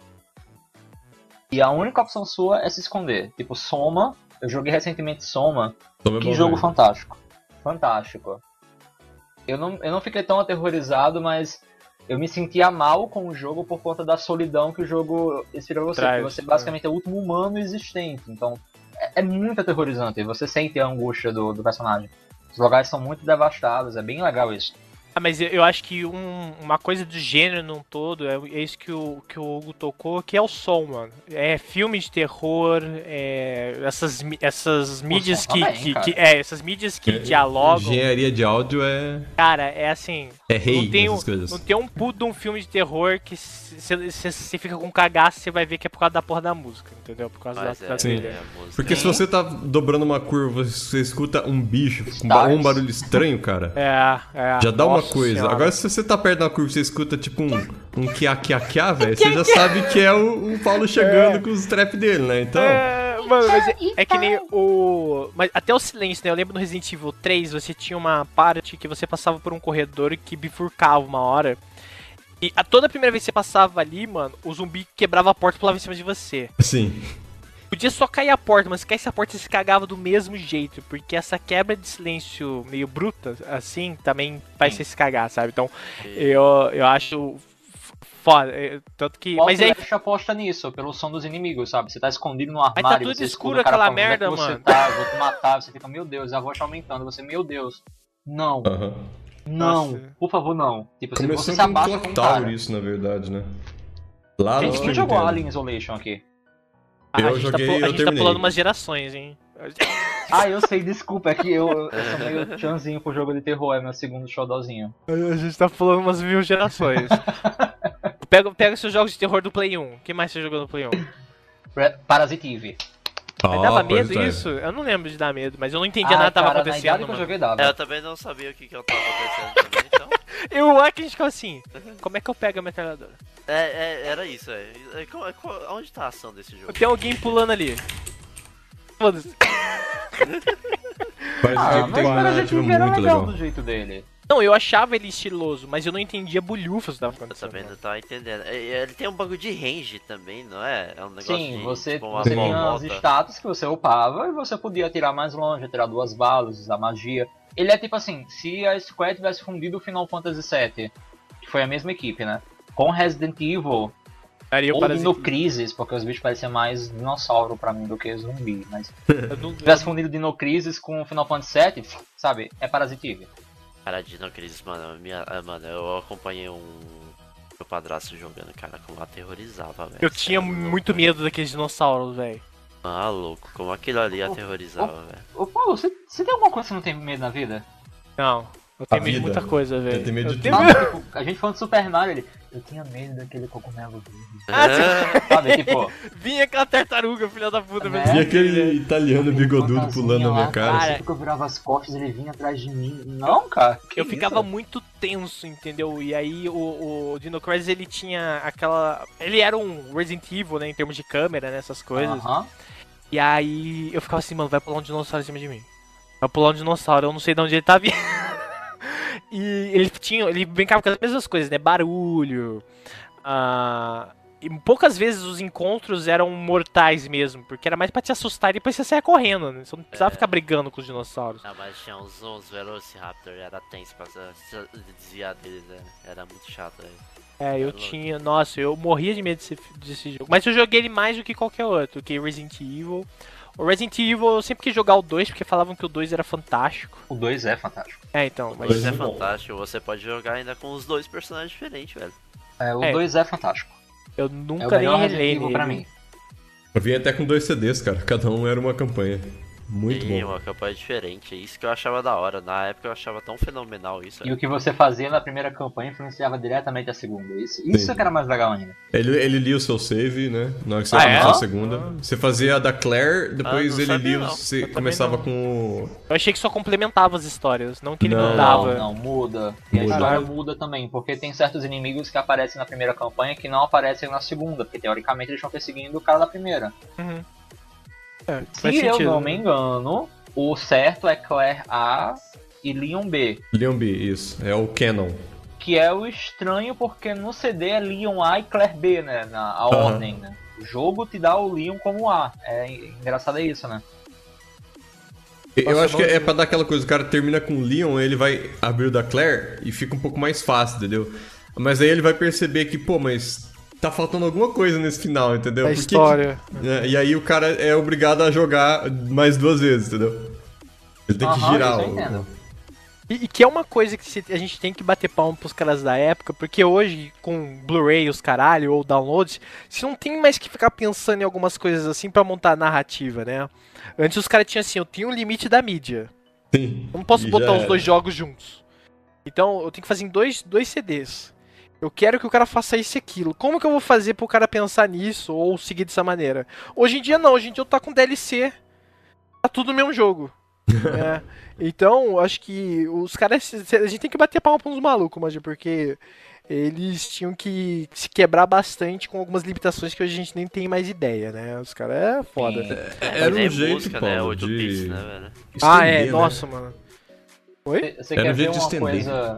E a única opção sua é se esconder. Tipo, Soma. Eu joguei recentemente Soma. Que jogo fantástico. Fantástico. Eu não fiquei tão aterrorizado, mas eu me sentia mal com o jogo por conta da solidão que o jogo inspira você. Porque você basicamente é o último humano existente. Então, é muito aterrorizante. Você sente a angústia do personagem. Os lugares são muito devastados. É bem legal isso. Mas eu acho que uma coisa do gênero num todo é isso que o Hugo tocou, que é o som, mano. É filme de terror, essas mídias essas mídias que dialogam. Engenharia de áudio é... Cara, é assim... É rei dessas coisas. Não tem um puto de um filme de terror que você fica com cagaço, você vai ver que é por causa da porra da música, entendeu? Por causa da trilha. Porque se você tá dobrando uma curva, você escuta um bicho, um barulho estranho, cara. Já dá uma coisa. Senhora. Agora, se você tá perto da curva e você escuta tipo um kia, velho, você já sabe que é o Paulo chegando com os trap dele, né? Então. Mano, mas é que nem o. Mas até o silêncio, né? Eu lembro no Resident Evil 3, você tinha uma parte que você passava por um corredor que bifurcava uma hora. E toda a primeira vez que você passava ali, mano, o zumbi quebrava a porta e pulava em cima de você. Sim. Podia só cair a porta, mas se caísse a porta você se cagava do mesmo jeito, porque essa quebra de silêncio meio bruta, assim, também faz você se cagar, sabe? Então, eu acho foda, tanto que... Mas aí aposta nisso, pelo som dos inimigos, sabe? Você tá escondido no armário, mas tá tudo escuro aquela merda, mano. Você tá, eu vou te matar, você fica, meu Deus, a voz tá aumentando, você, meu Deus, não. Não, nossa. Por favor, não. Tipo, começou você se abaixa com um Tower isso, na verdade, né? Lá gente, quem jogou Alien Isolation aqui? Eu joguei, a gente tá pulando umas gerações, hein? Eu sei, desculpa, é que eu sou meio chanzinho pro jogo de terror, é meu segundo showdownzinho. A gente tá pulando umas 1000 gerações. Pega os seus jogos de terror do Play 1. O que mais você jogou no Play 1? Parasite Eve. Mas dava medo isso? Eu não lembro de dar medo, mas eu não entendia nada que tava acontecendo. Que eu joguei dava. Eu também não sabia o que tava acontecendo também, então... Eu lá que a gente ficava assim, como é que eu pego a metralhadora? Era isso, onde tá a ação desse jogo? Tem alguém pulando ali. Foda-se. Mas Parasite Eve era legal do jeito dele. Não, eu achava ele estiloso, mas eu não entendia bolhufas que tava acontecendo. Eu também não tava entendendo. Ele tem um bagulho de range também, não é? É um negócio Sim, de... você tinha os status que você upava e você podia atirar mais longe, atirar 2 balas, usar magia. Ele é tipo assim, se a Square tivesse fundido o Final Fantasy VII, que foi a mesma equipe, né? Com Resident Evil, ou Dino Crisis, porque os bichos parecem mais dinossauro pra mim do que zumbi, mas... Se tivesse fundido Dino Crisis com o Final Fantasy VII, sabe? É Parasite Eve. Cara, Dino Crisis, mano, eu acompanhei meu padrasto jogando, cara, como aterrorizava, velho. Eu tinha muito medo daqueles dinossauros, velho. Ah, louco, como aquilo ali aterrorizava, velho. Ô Paulo, você tem alguma coisa que você não tem medo na vida? Não, eu tenho medo de muita coisa, velho. Eu tenho medo de tudo. Tipo, a gente falando de Super Mario, eu tinha medo daquele cogumelo verde. Sabe, tipo... Vinha aquela tartaruga, filha da puta. Vinha aquele italiano bigodudo pulando na minha cara. Sempre que eu virava as costas, ele vinha atrás de mim. Não, cara. Eu ficava muito tenso, entendeu? E aí o Dino Crisis, ele tinha aquela... Ele era um Resident Evil, né, em termos de câmera, né, essas coisas. E aí eu ficava assim, mano, vai pular um dinossauro em cima de mim. Vai pular um dinossauro, eu não sei de onde ele tá vindo. E ele brincava com as mesmas coisas, né? Barulho. E poucas vezes os encontros eram mortais mesmo, porque era mais pra te assustar e depois você saia correndo, né? Você não precisava ficar brigando com os dinossauros. Não, mas tinha uns Velociraptor, era tenso pra desviar deles, né? Era muito chato, velho. Eu tinha... Nossa, eu morria de medo desse jogo. Mas eu joguei ele mais do que qualquer outro, que Resident Evil. O Resident Evil eu sempre quis jogar o 2, porque falavam que o 2 era fantástico. O 2 é fantástico. Então. O 2 é fantástico, você pode jogar ainda com os 2 personagens diferentes, velho. O 2 é fantástico. Eu nunca nem relei nele. Pra mim. Eu vim até com 2 CDs, cara. Cada um era uma campanha. Muito Sim, bom. uma campanha diferente. É isso que eu achava da hora. Na época eu achava tão fenomenal isso. E o que você fazia na primeira campanha influenciava diretamente a segunda. Isso que era mais legal ainda. Ele lia o seu save, né? Na hora que você Ah, começou é? a segunda. Você fazia a da Claire, depois não ele sabia, lia. não. Você Eu começava também com o. Eu achei que só complementava as histórias, não que ele Não. mudava. Não, muda. E a Muda. história muda também, porque tem certos inimigos que aparecem na primeira campanha que não aparecem na segunda, porque teoricamente eles estão perseguindo o cara da primeira. Uhum. É, Se faz eu sentido. não me engano, o certo é Claire A e Leon B. Leon B, isso. É o Canon. Que é o estranho porque no CD é Leon A e Claire B, né? A ordem, né? O jogo te dá o Leon como A. É engraçado isso, né? Eu Nossa, acho que não- é pra dar aquela coisa, o cara termina com o Leon, ele vai abrir o da Claire e fica um pouco mais fácil, entendeu? Mas aí ele vai perceber que, pô, mas tá faltando alguma coisa nesse final, entendeu? A Por que história. E aí o cara é obrigado a jogar mais 2 vezes, entendeu? Ele tem que Aham, girar isso eu entendo. E que é uma coisa que a gente tem que bater palma pros caras da época, porque hoje, com Blu-ray, os caralho, ou downloads, você não tem mais que ficar pensando em algumas coisas assim pra montar a narrativa, né? Antes os caras tinham assim, eu tenho um limite da mídia. Sim. Eu não posso E botar já os era. dois jogos juntos. Então eu tenho que fazer em dois CDs. Eu quero que o cara faça isso e aquilo. Como que eu vou fazer pro cara pensar nisso ou seguir dessa maneira? Hoje em dia não, hoje em dia eu tô com DLC. Tá tudo no mesmo jogo. né? Então, acho que os caras. A gente tem que bater palma pra uns malucos, mas porque eles tinham que se quebrar bastante com algumas limitações que hoje a gente nem tem mais ideia, né? Os caras é foda. Sim. Era nem um jeito, música, né? Paulo, 8 de bits, né, velho? Ah, estender, né? nossa, mano. Oi? Você Era quer um ver jeito de uma estender. coisa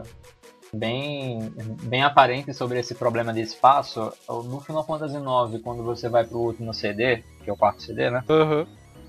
bem aparente sobre esse problema de espaço? No Final Fantasy IX, quando você vai pro último CD, que é o quarto CD, né? Aham.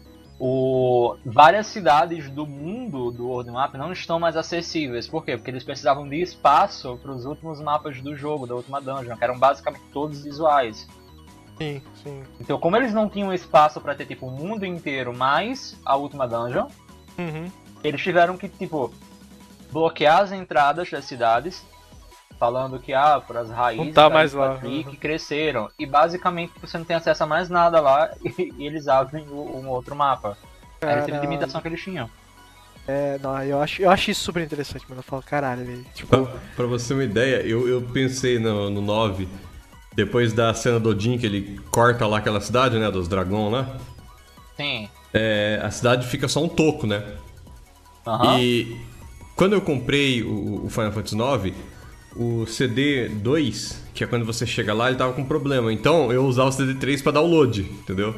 Várias cidades do mundo do World Map não estão mais acessíveis. Por quê? Porque eles precisavam de espaço para os últimos mapas do jogo, da última dungeon, que eram basicamente todos visuais. Sim, sim. Então, como eles não tinham espaço para ter tipo o mundo inteiro mais a última dungeon, Uhum. eles tiveram que tipo bloquear as entradas das cidades, falando que para as raízes Não tá da mais Isla lá. Tree Uhum. que cresceram. E basicamente você não tem acesso a mais nada lá e eles abrem um outro mapa. Era essa Caralho. limitação que eles tinham. É, não, eu acho isso super interessante, mano. Eu falo, caralho, velho. Tipo, Pra você ter uma ideia, eu pensei no 9, depois da cena do Odin, que ele corta lá aquela cidade, né, dos dragões lá, Sim. a cidade fica só um toco, né? Aham. E quando eu comprei o Final Fantasy IX, o CD 2, que é quando você chega lá, ele tava com problema. Então eu usava o CD 3 pra download, entendeu?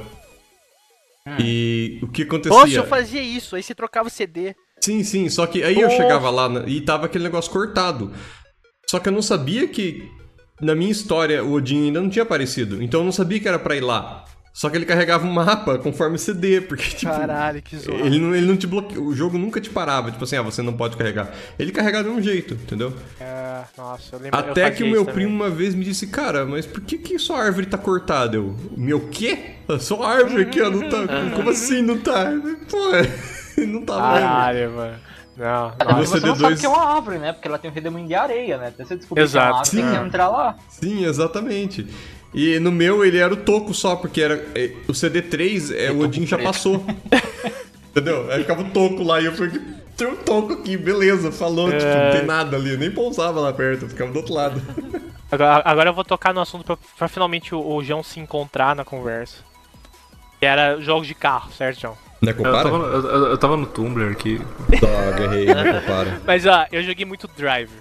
E o que acontecia? Poxa, eu fazia isso, aí você trocava o CD. Sim, só que aí eu Poxa. chegava lá e tava aquele negócio cortado. Só que eu não sabia que na minha história o Odin ainda não tinha aparecido. Então eu não sabia que era pra ir lá. Só que ele carregava um mapa conforme CD, porque tipo... Caralho, que zoado. Ele não te bloqueia, o jogo nunca te parava, tipo assim, você não pode carregar. Ele carregava de um jeito, entendeu? É, nossa, eu lembro. Até eu que o fazia meu isso primo também. uma vez me disse, cara, mas por que sua árvore tá cortada? Eu, meu quê? Só a árvore aqui, ó, não tá. Como assim não tá? Pô, não tá mesmo. Caralho, mano. Não, Até não. porque você não CD2 sabe que é uma árvore, né? Porque ela tem um redemoinho de areia, né? Até você descobrir que é Exato. uma árvore, tem que Sim. entrar lá. Sim, exatamente. E no meu ele era o toco só, porque era o CD3, o Odin já preto. passou. Entendeu? Aí ficava o toco lá e eu falei, tem um toco aqui, beleza, falou, tipo, não tem nada ali, eu nem pousava lá perto, eu ficava do outro lado. Agora eu vou tocar no assunto pra finalmente o João se encontrar na conversa. Que era jogos de carro, certo, João? Não é Eu compara? tava, eu tava no Tumblr aqui. Droga, errei, não compara. Mas ó, eu joguei muito Driver.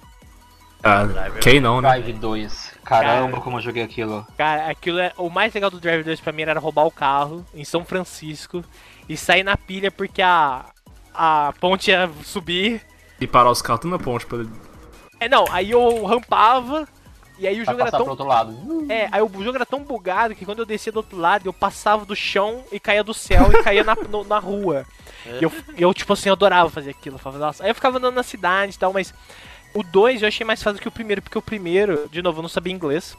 Ah, quem não, né? Drive 2. Caramba, Cara. como eu joguei aquilo. Cara, aquilo é. O mais legal do Driver 2 pra mim era roubar o carro em São Francisco e sair na pilha porque a ponte ia subir. E parar os carros tudo na ponte pra ele. Não, aí eu rampava e aí o Pra jogo era passar pro tão. outro lado. Aí o jogo era tão bugado que quando eu descia do outro lado, eu passava do chão e caía do céu e caía na rua. E eu, tipo assim, eu adorava fazer aquilo. Eu falava, nossa. Aí eu ficava andando na cidade e tal, mas o 2 eu achei mais fácil que o primeiro, porque o primeiro, de novo, eu não sabia inglês.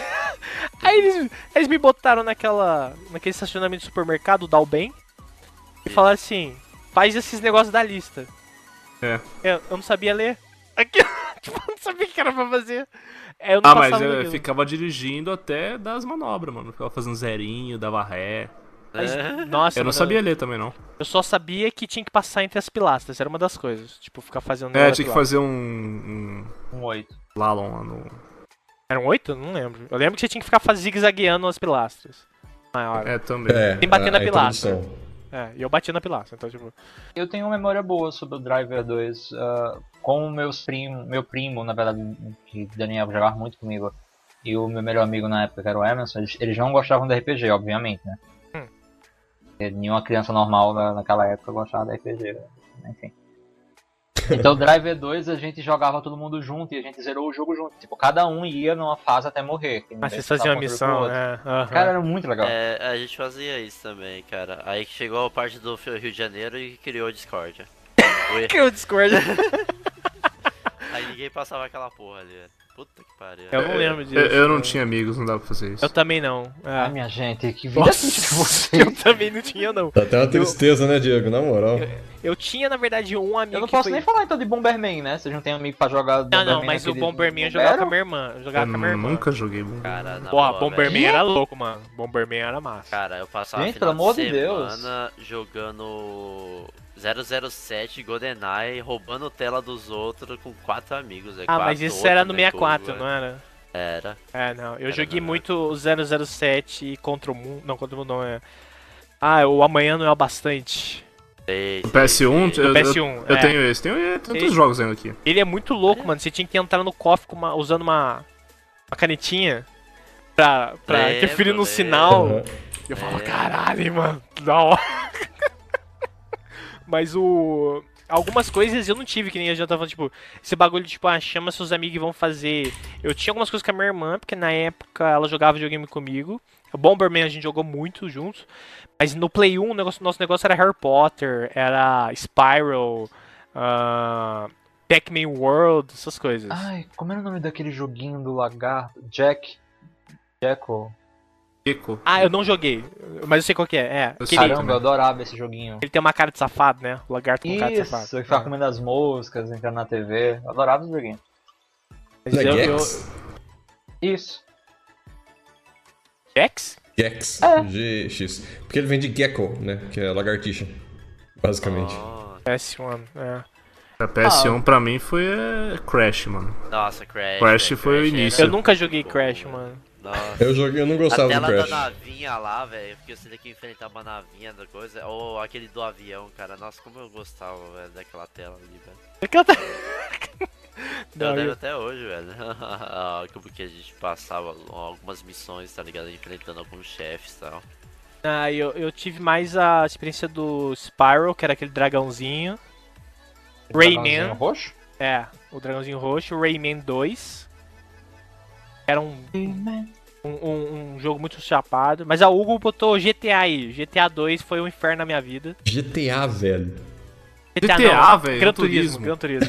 Aí eles me botaram naquele estacionamento de supermercado, o Dalben, e falaram assim, faz esses negócios da lista. É. Eu não sabia ler. Aquilo, tipo, eu não sabia o que era pra fazer. Eu não Ah, mas passava eu naquilo. ficava dirigindo até dar as manobras, mano. Ficava fazendo zerinho, dava ré. Mas, nossa, Eu não sabia ler também, não. Eu só sabia que tinha que passar entre as pilastras, era uma das coisas. Tipo, ficar fazendo... Tinha que fazer um 8. slalom lá no... Era um 8? Não lembro. Eu lembro que você tinha que ficar zigue-zagueando as pilastras. Maior. Também. Sem bater na pilastra. introdução. E eu bati na pilastra, então tipo... Eu tenho uma memória boa sobre o Driver 2. Com meu primo, na verdade, que Daniel jogava muito comigo, e o meu melhor amigo na época, que era o Emerson, eles não gostavam de RPG, obviamente, né? Nenhuma criança normal naquela época gostava de RPG, enfim. Então o Driver 2 a gente jogava todo mundo junto e a gente zerou o jogo junto. Tipo, cada um ia numa fase até morrer. Vocês faziam a missão, né? Cara, era muito legal. A gente fazia isso também, cara. Aí chegou a parte do Rio de Janeiro e criou o Discord. Criou o Discord. Aí ninguém passava aquela porra ali, velho. Puta que pariu. Eu não lembro disso. Eu não tinha amigos, não dava pra fazer isso. Eu também não. Ai, minha gente, que vida triste de você. Eu também não tinha, não. Dá até uma tristeza, né, Diego? Na moral. Eu tinha, na verdade, um amigo. Eu não posso nem falar então de Bomberman, né? Vocês não tem amigo pra jogar Bomberman. Não, mas o Bomberman eu jogava com a minha irmã. Eu nunca joguei Bomberman. Cara, Porra, Bomberman era louco, mano. Bomberman era massa. Cara, eu passava Gente, final pelo amor de de Deus. semana jogando 007, GoldenEye, roubando tela dos outros com 4 amigos. Mas isso era no 64, não era? Era. Não. Eu joguei muito o 007 e Contra o Mundo. Não, Contra o Mundo não é. O Amanhã Não É o Bastante. Sei, O PS1? O PS1, eu tenho esse. Tem tantos jogos ainda aqui. Ele é muito louco, mano. Você tinha que entrar no cofre usando uma canetinha pra interferir no sinal. Uhum. Eu falo, caralho, mano, da hora. Mas algumas coisas eu não tive, que nem a gente tava falando, tipo, esse bagulho, tipo, chama seus amigos e vão fazer. Eu tinha algumas coisas com a minha irmã, porque na época ela jogava videogame comigo. O Bomberman a gente jogou muito juntos. Mas no Play 1, nosso negócio era Harry Potter, era Spyro, Pac-Man World, essas coisas. Ai, como era o nome daquele joguinho do lagarto? Jackal. Eco. Eu não joguei, mas eu sei qual que é. Caramba, eu adorava esse joguinho. Ele tem uma cara de safado, né? O lagarto com cara de safado. Isso, que ficava comendo as moscas, entrando na TV. Eu adorava esse joguinho. Mas Isso. Gex? Gex. GX. Porque ele vem de gecko, né? Que é lagartixa. Basicamente. PS1, A PS1 pra mim foi Crash, mano. Nossa, Crash. Crash foi o início. Eu nunca joguei Crash, mano. Nossa. Eu não gostava do A tela Crash. da navinha lá, velho, porque você tem que enfrentar uma navinha da coisa, ou aquele do avião, cara. Nossa, como eu gostava, velho, daquela tela ali, velho. Eu lembro até hoje, velho. Como que a gente passava algumas missões, tá ligado? Enfrentando alguns chefes e tal. Eu tive mais a experiência do Spyro, que era aquele dragãozinho. Rayman. Roxo? O dragãozinho roxo. Rayman 2. Era um jogo muito chapado. Mas a Hugo botou GTA aí. GTA 2 foi um inferno na minha vida. GTA, velho. GTA, velho. Gran Turismo. Gran Turismo.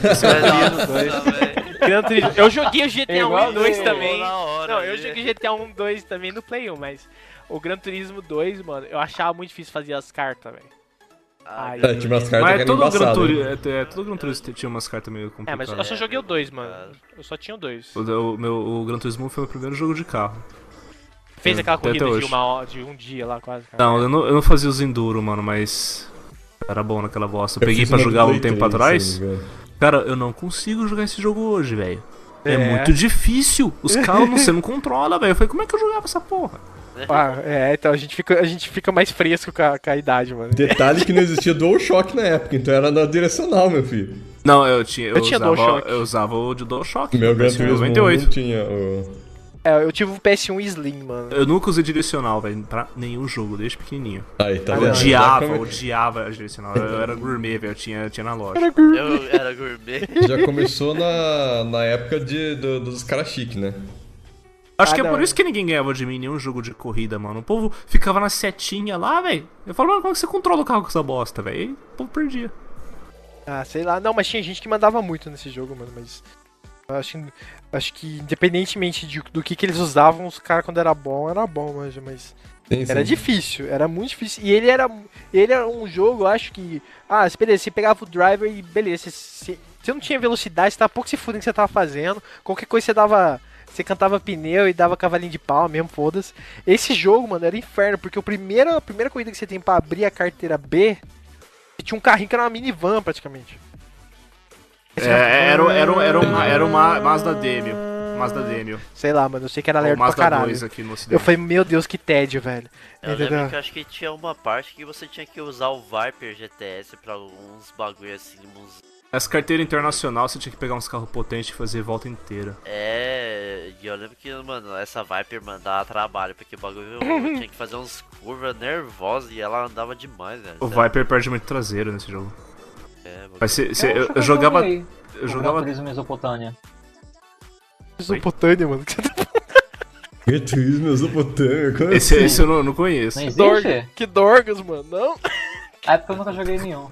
Turismo. Eu joguei o GTA 1 e 2 também. Eu joguei GTA 1 e 2 também no Play 1, mas o Gran Turismo 2, mano, eu achava muito difícil fazer as cartas, velho. Tinha umas cartas Mas que eram todo embaçadas. Todo Gran Turismo tinha umas cartas meio complicadas. Mas eu só joguei o 2, mano. Eu só tinha o 2. O Gran Turismo foi o meu primeiro jogo de carro. Fez aquela corrida hoje. de um dia lá, quase. Cara. Não, eu não fazia os enduro, mano, mas era bom naquela bosta. Eu peguei pra jogar um tempo atrás. Cara, eu não consigo jogar esse jogo hoje, velho. É muito difícil. Os carros você não controla, velho. Eu falei, como é que eu jogava essa porra? Então a gente fica mais fresco com a idade, mano. Detalhe que não existia DualShock na época, então era na direcional, meu filho. Não, eu usava o de DualShock. Meu Gran Turismo 98 não tinha eu tive o PS1 Slim, mano. Eu nunca usei direcional, velho, pra nenhum jogo, desde pequenininho. Aí, tá vendo? Odiava a direcional. Eu era gourmet, velho, eu tinha na loja. Eu era gourmet. Já começou na época dos caras chiques, né? Acho que é por isso que ninguém ganhava de mim em nenhum jogo de corrida, mano. O povo ficava na setinha lá, velho. Eu falo, mano, como é que você controla o carro com essa bosta, velho? E o povo perdia. Sei lá. Não, mas tinha gente que mandava muito nesse jogo, mano, mas... Acho que independentemente do que eles usavam, os caras quando era bom, mas sim. Era difícil, era muito difícil. E ele era um jogo, eu acho que... beleza, você pegava o driver e beleza, você não tinha velocidade, você tava pouco se fudendo que você tava fazendo, qualquer coisa você você cantava pneu e dava cavalinho de pau mesmo, foda-se. Esse jogo, mano, era inferno, porque a primeira corrida que você tem pra abrir a carteira B, tinha um carrinho que era uma minivan, praticamente. Era uma Mazda Demio. Sei lá, mano, eu sei que era lerdo pra caralho. 2 aqui no eu falei, meu Deus, que tédio, velho. Eu lembro que eu acho que tinha uma parte que você tinha que usar o Viper GTS pra uns bagulho assim, uns... Essa carteira internacional você tinha que pegar uns carros potentes e fazer volta inteira. E eu lembro que, mano, essa Viper mandava trabalho, porque o bagulho tinha que fazer uns curvas nervosas e ela andava demais, velho. O Viper perde muito traseiro nesse jogo. Mas eu jogava... Eu jogava Turismo Mesopotâmia. Mesopotâmia, mano. Gran Turismo Mesopotâmia, como esse eu não conheço. Não existe? Que Dorgas, mano, não? É porque eu nunca joguei nenhum.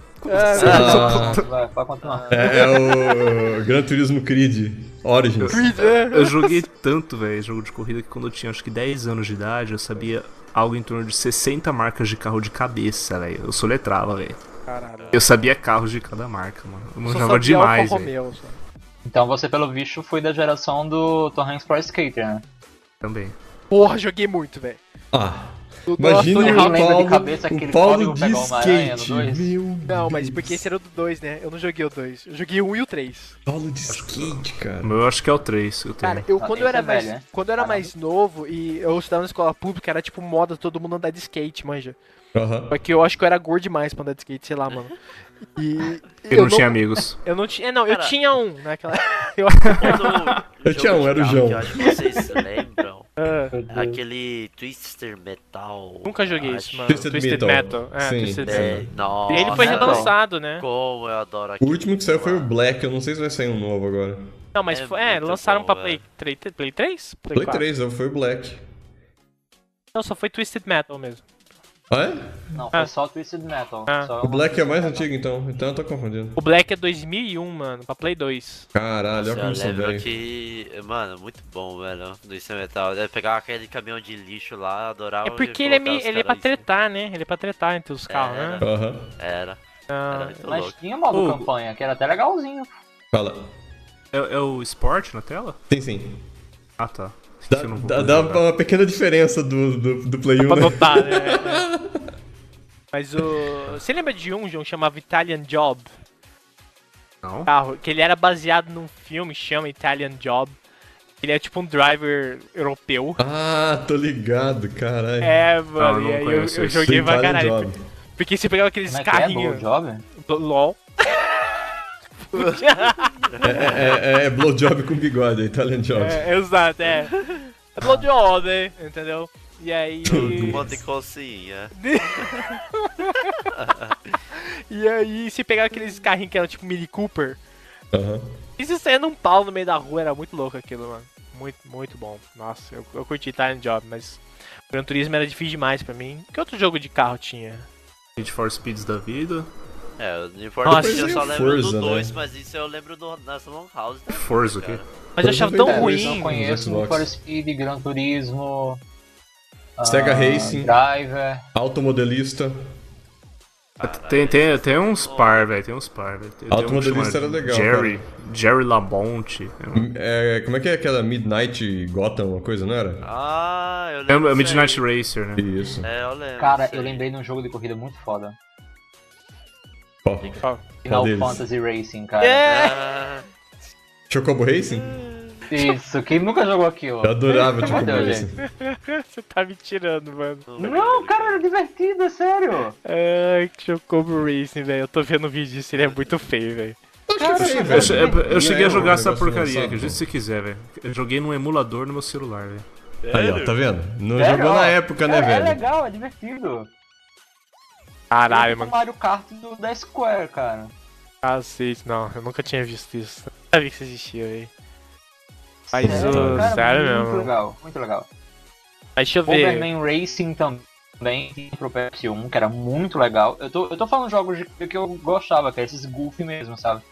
Vai continuar. É o Gran Turismo Creed Origins. Eu joguei tanto, velho, jogo de corrida, que quando eu tinha acho que 10 anos de idade, eu sabia algo em torno de 60 marcas de carro de cabeça, velho. Eu soletrava, velho. Caralho. Eu sabia carros de cada marca, mano. Eu manjava demais, velho. Então você, pelo visto, foi da geração do Tom Hanks Pro Skater, né? Também. Porra, joguei muito, velho. Imagina o Paulo de skate. Não, mas porque esse era o do 2, né? Eu não joguei o 2. Eu joguei o 1 e o 3. Paulo de skate, cara. Eu acho que é o 3. Cara, quando eu era mais novo e eu estudava na escola pública, era tipo moda todo mundo andar de skate, manja. Porque eu acho que eu era gordo demais pra andar de skate, sei lá, mano. E eu não tinha amigos. Eu não tinha. Não, eu tinha um naquela. Eu tinha um, era o João. Eu acho que vocês lembram. Aquele Twister Metal. Nunca joguei isso, mano. Twisted Metal. Twisted Metal. Nossa, ele foi relançado, né? Como eu adoro O aquele. último que saiu foi o Black, eu não sei se vai sair um novo agora. Não, mas lançaram pra Play 3? Play 3, foi o Black. Não, só foi Twisted Metal mesmo. Ah, é? Não, foi só Twisted Metal. O Black é mais antigo, então eu tô confundindo. O Black é 2001, mano, pra Play 2. Caralho, olha como são velho. Que, mano, muito bom, velho, do Twisted Metal. Deve pegar aquele caminhão de lixo lá, adorava. É porque ele é pra tretar, né? Ele é pra tretar entre os carros, né? Era muito mas louco. tinha modo campanha, que era até legalzinho. Fala. É o Sport na tela? Sim. Ah, tá. Dá uma pequena diferença do Play 1, pra né? notar, né? Mas você lembra de um, João, que chamava Italian Job? Não. Carro, que ele era baseado num filme que chama Italian Job. Ele é tipo um driver europeu. Ah, tô ligado, caralho. Mano, e aí eu joguei pra caralho. Porque você pegava aqueles carrinhos. LOL. É blowjob com bigode, Italian Job. Exato, é blowjob, entendeu? E aí... Uma de calcinha. E aí você pegava aqueles carrinhos que eram tipo Mini Cooper. E você saia num pau no meio da rua, era muito louco aquilo, mano. Muito, muito bom. Nossa, eu curti Italian Job, mas o Gran Turismo era difícil demais pra mim. Que outro jogo de carro tinha? Need for Speeds da vida. O Need for Speed eu só lembro do 2, mas isso eu lembro nessa Long House também. Forza, o quê? Mas eu achava tão ruim. Eu não conheço Need for Speed, Gran Turismo... Sega Racing, Driver, Automodelista. Tem uns par, velho. Automodelista era legal. Jerry Labonte. Como é que é aquela Midnight Gotham, uma coisa, não era? Eu lembro. É Midnight Racer, né? Isso. Eu lembro. Cara, eu lembrei de um jogo de corrida muito foda. Final Fantasy Racing, cara. Chocobo Racing? Isso, quem nunca jogou aquilo? Eu adorava Chocobo Racing. Você tá me tirando, mano. Não, cara, era divertido, é sério. Ai, que Chocobo Racing, velho. Eu tô vendo o vídeo disso, ele é muito feio, velho. Eu cheguei a jogar essa porcaria, acredite se você quiser, velho. Eu joguei num emulador no meu celular, velho. Aí, ó, tá vendo? Não jogou na época, né, velho? É legal, é divertido. Caralho, mano. Mario Kart da Square, cara. Cacete, não, eu nunca tinha visto isso. Eu sabia que isso existia, velho. Mas sério mesmo. Muito legal, muito legal. Mas deixa eu ver. Overman Racing também pro PS1, que era muito legal. Eu tô falando jogos que eu gostava, que é esses goofy mesmo, sabe?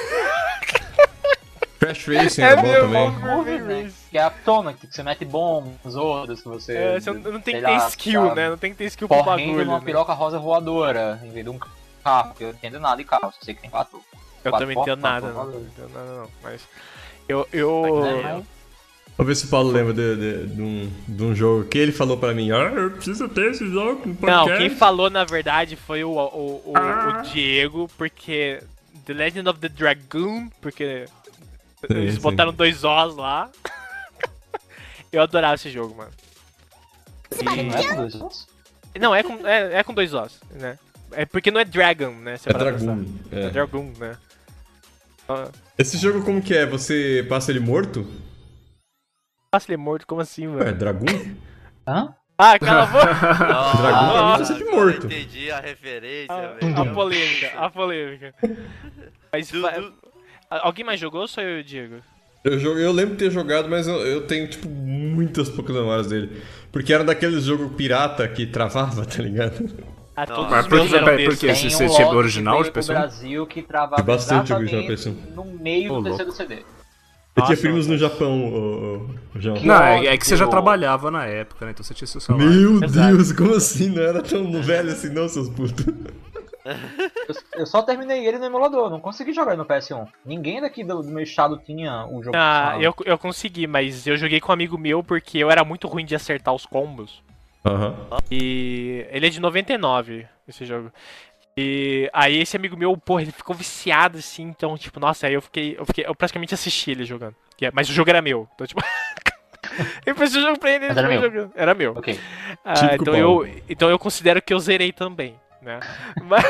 Crash Racing era bom também. Né? Que é a tona, que você mete bombas, outras que você... você não tem que ter skill, sabe? Né? Não tem que ter skill pro bagulho. Correndo numa né? piroca rosa voadora, em vez de um carro, que eu não entendo nada de carro, só sei que tem quatro. Eu também não entendo nada, não. Mas... Eu Vamos ver se o Paulo lembra de um jogo que ele falou pra mim. Eu preciso ter esse jogo no podcast. Não, quem falou na verdade foi o Diego, porque The Legend of the Dragoon, porque eles botaram 2 Os lá. Eu adorava esse jogo, mano. Não é com 2 Os? Não, é com 2 Os, né? É porque não é Dragon, né? É Dragoon. É Dragoon, né? Esse jogo como que é? Você passa ele morto? Passa ele morto? Como assim, mano? É Dragoon? Hã? Ah, cala a boca! Dragoon pra mim tá sempre morto. Entendi a referência, velho. A polêmica. Mas, alguém mais jogou ou só eu e o Diego? Eu lembro de ter jogado, mas eu tenho, tipo, muitas poucas memórias dele. Porque era daqueles jogos pirata que travava, tá ligado? Todos Mas os meus eram por desses. quê? Tem Você um tinha lote original que de veio pro pessoa? Brasil que travava Bastante exatamente original no meio do terceiro louco. CD. Eu tinha primos no Japão, o João. Não, é que você já trabalhava na época, né? Então você tinha seu salário. Meu Exato. Deus, como assim? Não era tão velho assim não, seus putos. Eu só terminei ele no emulador, não consegui jogar ele no PS1. Ninguém daqui do meu estado tinha o jogo. Ah, funcional. eu consegui, mas eu joguei com um amigo meu porque eu era muito ruim de acertar os combos. Aham. E ele é de 99, esse jogo. E aí esse amigo meu, porra, ele ficou viciado assim, então, tipo, nossa, aí eu praticamente assisti ele jogando. Mas o jogo era meu, então, tipo... eu preciso jogo pra ele, Mas era meu. jogando. Era meu. Ok. Típico Paulo. Então eu considero que eu zerei também, né? Mas,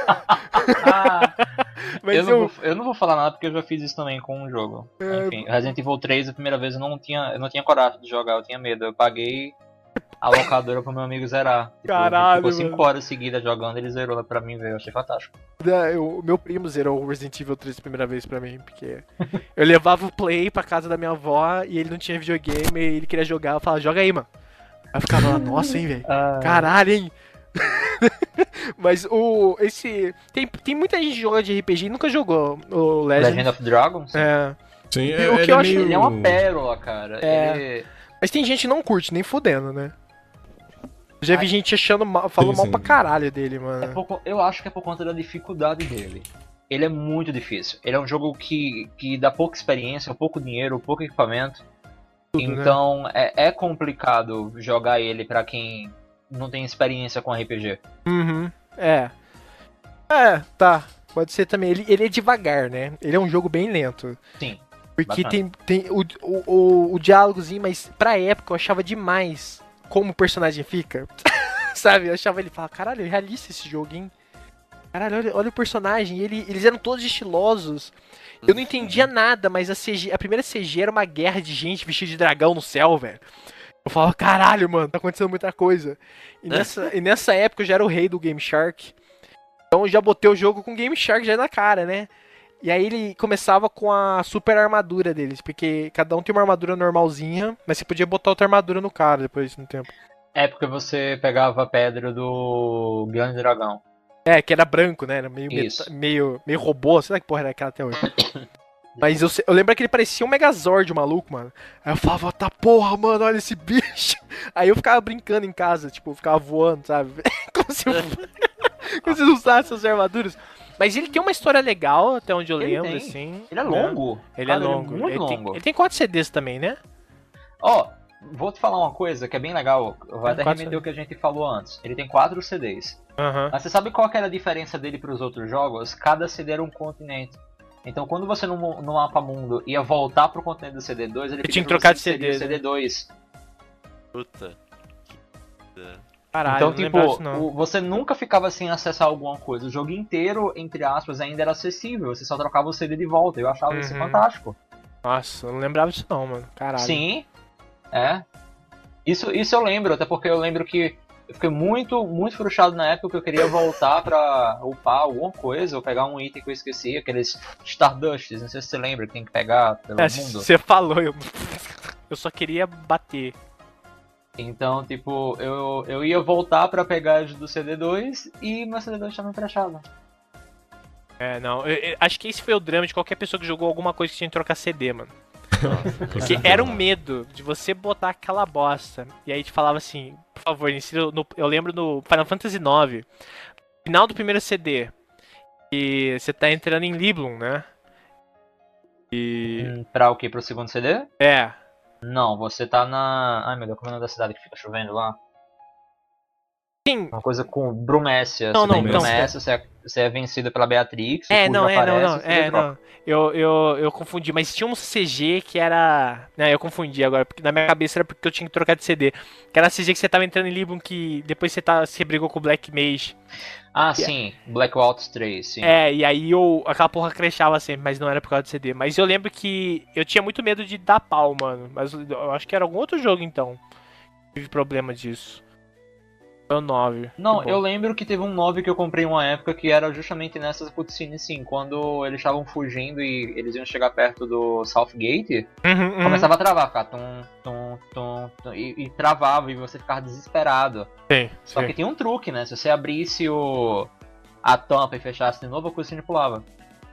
mas Eu não vou falar nada porque eu já fiz isso também com um jogo. Enfim, Resident Evil 3, a primeira vez eu não tinha coragem de jogar, eu tinha medo. Eu paguei a locadora pro meu amigo zerar. Tipo, Caralho, ficou 5 mano. horas seguidas jogando, ele zerou lá pra mim, velho. Eu achei fantástico. O meu primo zerou o Resident Evil 3 a primeira vez pra mim, porque eu levava o Play pra casa da minha avó e ele não tinha videogame e ele queria jogar, eu falava, joga aí, mano. Aí eu ficava lá, nossa, hein, velho. Caralho, hein. Mas tem muita gente que joga de RPG e nunca jogou o Legend of Dragons? É. Sim, O que eu acho- Ele é uma pérola, cara. É. Ele... Mas tem gente que não curte, nem fudendo, né? Já vi gente achando mal, falando mal sim. pra caralho dele, mano. Eu acho que é por conta da dificuldade dele. Ele é muito difícil. Ele é um jogo que dá pouca experiência, pouco dinheiro, pouco equipamento. Tudo, né? Então é complicado jogar ele pra quem não tem experiência com RPG. Uhum, é. Tá. Pode ser também. Ele é devagar, né? Ele é um jogo bem lento. Sim. Porque Bacana. tem o diálogozinho, mas pra época eu achava demais como o personagem fica. Sabe? Eu achava ele e falava, caralho, é realista esse jogo, hein? Caralho, olha o personagem. Eles eram todos estilosos. Eu não entendia nada, mas a primeira CG era uma guerra de gente vestida de dragão no céu, velho. Eu falava, caralho, mano, tá acontecendo muita coisa. E nessa época eu já era o rei do Game Shark. Então eu já botei o jogo com Game Shark já na cara, né? E aí ele começava com a super armadura deles, porque cada um tem uma armadura normalzinha, mas você podia botar outra armadura no cara depois no tempo. É porque você pegava a pedra do Grande Dragão. É, que era branco, né? Era meio, Isso. meio robô, sei lá que porra era aquela até hoje. Mas eu lembro que ele parecia um Megazord, o maluco, mano. Aí eu falava, tá porra, mano, olha esse bicho. Aí eu ficava brincando em casa, tipo, eu ficava voando, sabe? Como se eu usasse essas armaduras. Mas ele tem uma história legal, até onde eu lembro, assim. Ele é longo. Ele Cara, é longo. Ele é muito longo. Ele tem 4 CDs também, né? Ó, vou te falar uma coisa que é bem legal. Eu vou até 4 remeter o que a gente falou antes. Ele tem 4 CDs. Aham. Mas você sabe qual que era a diferença dele para os outros jogos? Cada CD era um continente. Então quando você no mapa mundo ia voltar pro continente do CD2, ele tinha que pra trocar você de inserir CD, o CD2. Puta. Caralho, Então, não lembrava disso, tipo, não. você nunca ficava sem acessar alguma coisa. O jogo inteiro, entre aspas, ainda era acessível. Você só trocava o CD de volta. Eu achava isso Uhum. fantástico. Nossa, eu não lembrava disso não, mano. Caralho. Sim, é. Isso eu lembro, até porque eu lembro que eu fiquei muito, muito frustrado na época que eu queria voltar pra upar alguma coisa, ou pegar um item que eu esqueci, aqueles Stardusts, não sei se você lembra, que tem que pegar pelo mundo. Você falou, eu só queria bater. Então, tipo, eu ia voltar pra pegar as do CD2 e meu CD2 tava crashado. É, não, eu acho que esse foi o drama de qualquer pessoa que jogou alguma coisa que tinha que trocar CD, mano. Porque era um medo de você botar aquela bosta. E aí te falava assim, por favor, eu lembro no Final Fantasy IX, final do primeiro CD, e você tá entrando em Liblum, né? E... Pra o quê? Pro segundo CD? É. Não, você tá na... Ai meu Deus, como é o nome da cidade que fica chovendo lá? Sim. Uma coisa com Brumécia. Não, Você tá em não, Brumécia, você é vencido pela Beatrix, o não, Cujo aparece, não. você dropa. Não. Eu confundi, mas tinha um CG que era... Não, eu confundi agora, porque na minha cabeça era porque eu tinha que trocar de CD. Que era CG que você tava entrando em Libum, que depois você brigou com o Black Mage. Ah, sim, Black Waltz 3, sim. E aí aquela porra crashava sempre, mas não era por causa do CD. Mas eu lembro que eu tinha muito medo de dar pau, mano. Mas eu acho que era algum outro jogo, então. Tive problema disso. Foi o 9. Não, eu lembro que teve um 9 que eu comprei uma época que era justamente nessas cutscenes, sim. Quando eles estavam fugindo e eles iam chegar perto do Southgate, começava a travar, ficar e travava e você ficava desesperado. Sim, Só que tinha um truque, né? Se você abrisse a tampa e fechasse de novo, a cutscene pulava.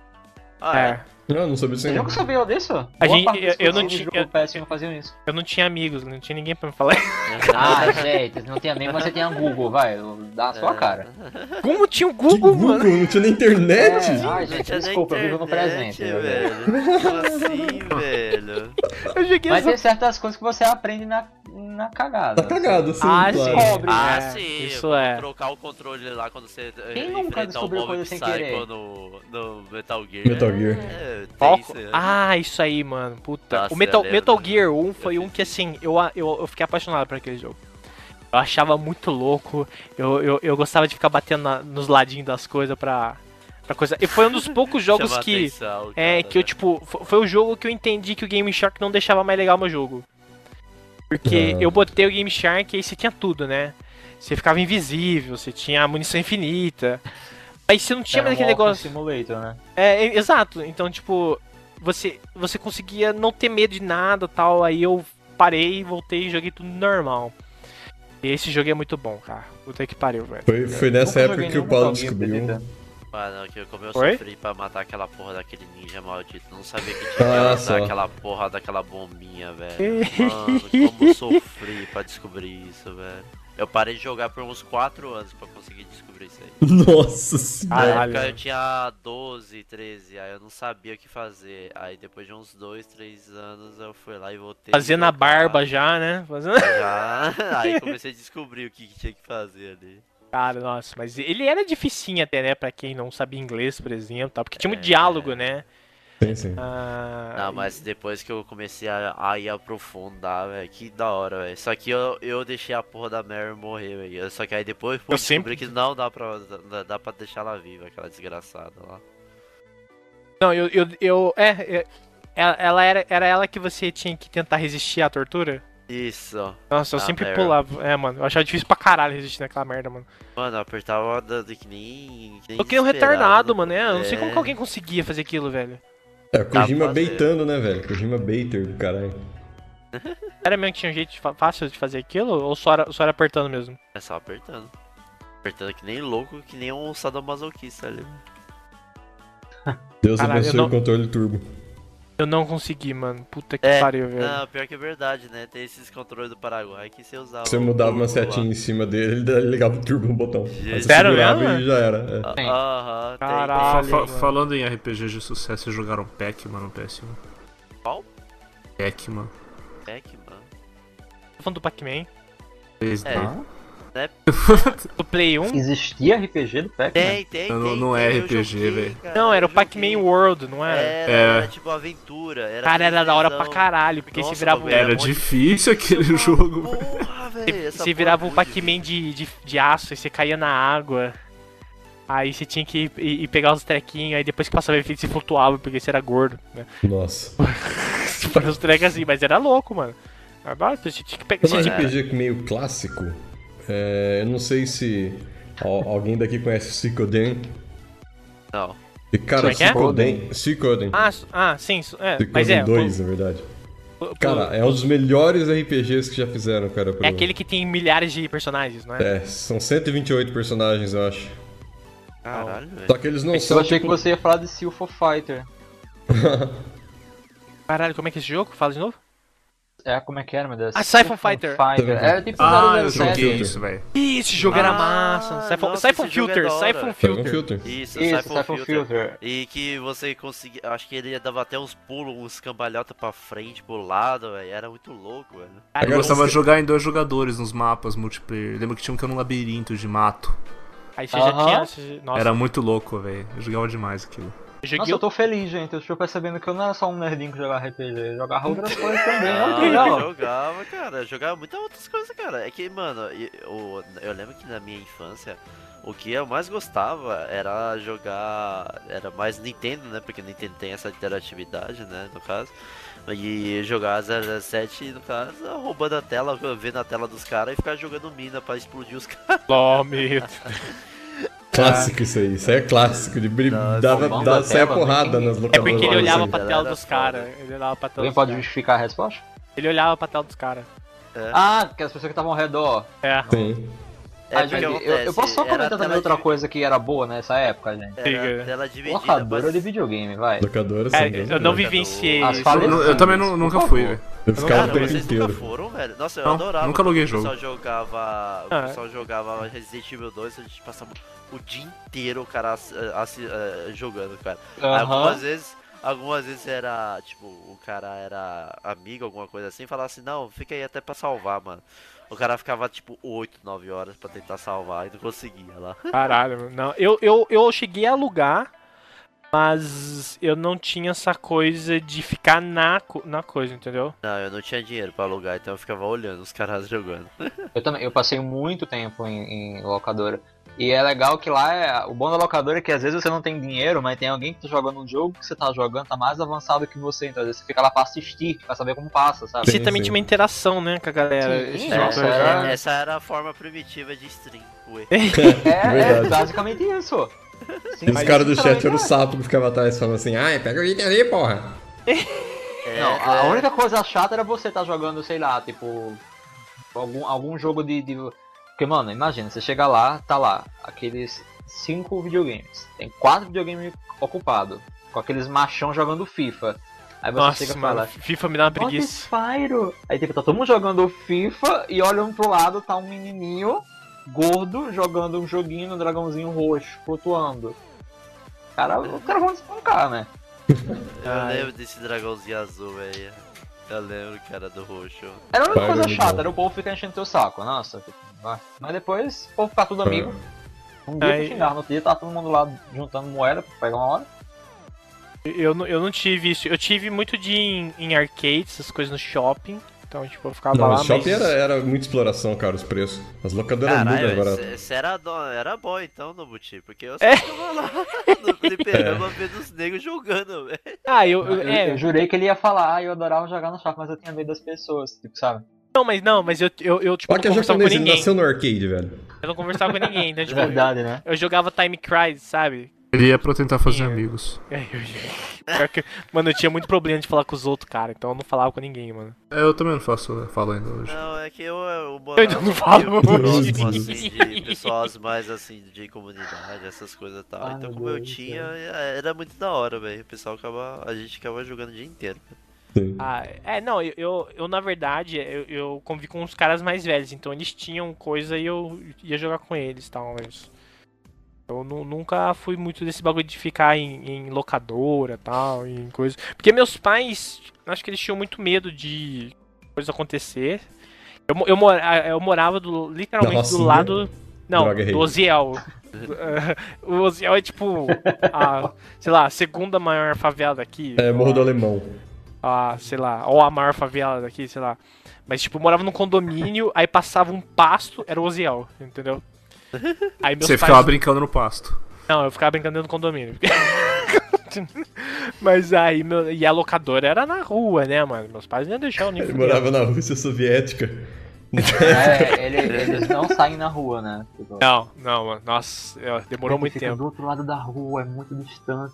Não sabia disso Você ainda. nunca sabia disso? Eu não tinha. PS1 faziam isso. Eu não tinha amigos, não tinha ninguém pra me falar. Ah, gente, não tinha amigo, mas você tinha Google, vai, dá na sua cara. Como tinha o Google, mano? Não tinha nem internet? Ai, gente, desculpa, eu vivo no presente. Velho. Como assim, velho? Eu joguei Mas tem certas coisas que você aprende na cagada. Tá cagado, sim, Ah, claro. Descobre, Sim, isso é. trocar o controle lá quando você Quem nunca enfrentar o descobriu Mob coisa sem querer? Psycho no Metal Gear. Metal Gear. Tem isso, né? Isso aí, mano. Puta. Nossa, O Metal eu lembro. Gear 1 foi um que, assim, eu fiquei apaixonado por aquele jogo. Eu achava muito louco. Eu gostava de ficar batendo nos ladinhos das coisas pra coisa. E foi um dos poucos jogos Chama que. atenção, cara, Que eu, tipo. Foi o jogo que eu entendi que o Game Shark não deixava mais legal o meu jogo. Porque eu botei o Game Shark e aí você tinha tudo, né? Você ficava invisível, você tinha munição infinita. Aí você não tinha mais aquele negócio. Simulator, né? Exato. Então, tipo, você conseguia não ter medo de nada e tal. Aí eu parei, voltei e joguei tudo normal. E esse jogo é muito bom, cara. Puta que pariu, velho. Foi nessa época que o Paulo descobriu. Mano, como eu Oi? sofri pra matar aquela porra daquele ninja maldito. Não sabia que tinha que usar aquela porra daquela bombinha, velho. Mano, como eu sofri pra descobrir isso, velho. Eu parei de jogar por uns 4 anos pra conseguir descobrir isso aí. Nossa Na senhora. época eu tinha 12, 13, aí eu não sabia o que fazer. Aí depois de uns 2, 3 anos eu fui lá e voltei. Fazendo a barba já, né? Já. Aí comecei a descobrir o que tinha que fazer ali. Cara, nossa, mas ele era dificinho até, né? Pra quem não sabia inglês, por exemplo, tá? Porque tinha muito diálogo, né? Sim. Não, mas depois que eu comecei a ir aprofundar, velho, que da hora, velho. Só que eu deixei a porra da Mary morrer, velho. Só que aí depois eu descobri que não dá pra deixar ela viva, aquela desgraçada lá. Não, ela era ela que você tinha que tentar resistir à tortura? Isso. Nossa, eu sempre pulava. Mano, eu achava difícil pra caralho resistir naquela merda, mano. Mano, eu apertava que nem eu queria um retardado, mano. Eu não sei como que alguém conseguia fazer aquilo, velho. Kojima baitando, né, velho? Kojima baiter do caralho. Era mesmo que tinha um jeito fácil de fazer aquilo? Ou só era apertando mesmo? É só apertando. Apertando que nem louco, que nem um sadomasoquista ali. Deus abençoe o controle turbo. Eu não consegui, mano. Puta que pariu, velho. Não, pior que é verdade, né? Tem esses controles do Paraguai que você usava. Você mudava uma setinha em cima dele, ele ligava o turbo no botão. Aí você Sério segurava mesmo? e já era. Aham, Caralho. Falando em RPG de sucesso, vocês jogaram Pac-Man no PS1? Qual? Pac-Man. Pac-Man? Tô falando do Pac-Man. Do Play 1? Existia RPG do Pac-Man? Tem. Não é RPG, velho. Não, era o Pac-Man World, não era? Era tipo aventura. Cara, era da hora pra caralho, porque você virava Era difícil aquele jogo. Porra, velho. Você virava um Pac-Man de aço e você caía na água. Aí você tinha que ir pegar os trequinhos, aí depois que passava o efeito você flutuava, porque você era gordo, né? Nossa. Os trecos assim, mas era louco, mano. Agora você tinha que pegar. Um RPG meio clássico. Eu não sei se alguém daqui conhece Suikoden. Não. E cara, Suikoden. Sim. Suikoden 2, na verdade. Cara, é um dos melhores RPGs que já fizeram, cara. É aquele que tem milhares de personagens, não é? São 128 personagens, eu acho. Caralho, velho. Só que eles não são. Eu achei que você ia falar de Seal for Fighter. Caralho, como é que é esse jogo? Fala de novo. Como é que era, meu Deus? Siphon Fighter. Era tipo eu joguei isso, velho. Esse jogo era massa. Siphon Filter. Isso, Siphon Filter. E que você conseguia, acho que ele dava até uns pulos, uns cambalhota pra frente, pro lado, velho. Era muito louco, velho. Eu gostava de jogar em 2 jogadores nos mapas multiplayer. Lembro que tinha um que era um labirinto de mato. Aí você já tinha... Nossa. Era muito louco, velho. Eu jogava demais aquilo. Nossa, eu tô feliz, gente. Eu estou percebendo que eu não era só um nerdinho que jogava RPG. Eu jogava outras coisas também. Eu jogava muitas outras coisas, cara. É que, mano, eu lembro que na minha infância, o que eu mais gostava era jogar... Era mais Nintendo, né? Porque Nintendo tem essa interatividade, né? No caso. E jogar 007, no caso, roubando a tela, vendo a tela dos caras e ficar jogando mina pra explodir os caras. Clássico isso aí é clássico, de sair porrada nas locadoras. É porque ele olhava pra tela dos caras. Alguém pode justificar a resposta? Ele olhava pra tela dos caras. Que as pessoas que estavam ao redor. Sim. Eu posso só comentar também outra coisa que era boa nessa época, gente. Era tela dividida. Locadora de videogame, vai. Locadora, eu não vivenciei isso. Eu também nunca fui, velho. Eu ficava o tempo vocês inteiro. nunca foram, velho? Nossa, eu adorava. Nunca aluguei jogo. O pessoal jogava Resident Evil 2, a gente passava o dia inteiro o cara jogando, cara. Algumas vezes era, tipo, o cara era amigo, alguma coisa assim, falava assim, não, fica aí até pra salvar, mano. O cara ficava, tipo, 8, 9 horas pra tentar salvar e não conseguia lá. Caralho, não. Eu cheguei a alugar, mas eu não tinha essa coisa de ficar na coisa, entendeu? Não, eu não tinha dinheiro pra alugar, então eu ficava olhando os caras jogando. Eu passei muito tempo em locadora. E é legal que lá, o bom da locadora é que às vezes você não tem dinheiro, mas tem alguém que tá jogando um jogo que você tá jogando, tá mais avançado que você, então às vezes você fica lá pra assistir, pra saber como passa, sabe? E você também tinha uma interação, né, com a galera. Sim, essa era a forma primitiva de stream, ué. É basicamente isso. Sim, e os caras do chat eram o sapo que ficava atrás falando assim, pega o item ali, porra. Não, a única coisa chata era você tá jogando, sei lá, tipo, algum jogo de... Porque, mano, imagina, você chega lá, tá lá, aqueles 5 videogames. Tem 4 videogames ocupados, com aqueles machão jogando FIFA. Aí você chega e fala, FIFA me dá uma preguiça. Spyro. Aí tipo, tá todo mundo jogando FIFA e olha um pro lado, tá um menininho gordo jogando um joguinho no dragãozinho roxo, flutuando. Os caras vão despancar, né? Eu lembro desse dragãozinho azul, velho. Eu lembro, cara, do roxo. Era a única coisa chata, era o povo ficar enchendo teu saco. Nossa, mas depois o povo ficar tudo amigo. Um dia pra xingar, no outro dia tá todo mundo lá juntando moeda pra pegar uma hora. Eu não tive isso. Eu tive muito de ir em arcades, essas coisas no shopping. Então, tipo, eu ficava lá, mas... shopping era muita exploração, cara, os preços. As locadoras mudam agora. Você era bom, então, no Buti, porque eu só ficava lá no fliperama vendo os negros jogando, velho. Eu jurei que ele ia falar, eu adorava jogar no shopping, mas eu tinha medo das pessoas, tipo, sabe? Não, mas eu tipo, não conversava com ninguém. Ele nasceu no arcade, velho. Eu não conversava com ninguém, então, tipo... Verdade, né? Eu jogava Time Crisis, sabe? Ele ia pra tentar fazer amigos. Mano, eu tinha muito problema de falar com os outros, cara, então eu não falava com ninguém, mano. Eu também não falo ainda hoje. Não, é que eu ainda não falo hoje. De pessoas mais assim, de comunidade, essas coisas e tal. Então, como eu tinha, era muito da hora, velho. O pessoal a gente ficava jogando o dia inteiro. Sim. Eu na verdade, eu convivi com uns caras mais velhos, então eles tinham coisa e eu ia jogar com eles e tal, mas... Eu nunca fui muito desse bagulho de ficar em locadora e tal, em coisa. Porque meus pais, acho que eles tinham muito medo de coisa acontecer. Eu morava literalmente do lado... Não, do Oziel. O Oziel é tipo sei lá, a segunda maior favela daqui. Morro do Alemão. Sei lá, ou a maior favela daqui, sei lá. Mas tipo, eu morava num condomínio, aí passava um pasto, era o Oziel, entendeu? Aí você ficava brincando no pasto. Não, eu ficava brincando dentro do condomínio. Mas aí, e a locadora era na rua, né, mano? Meus pais não iam deixar o nível. Ele morava na Rússia Soviética. Eles não saem na rua, né? Não, mano. Nossa, demorou muito tempo. Do outro lado da rua, é muito distante.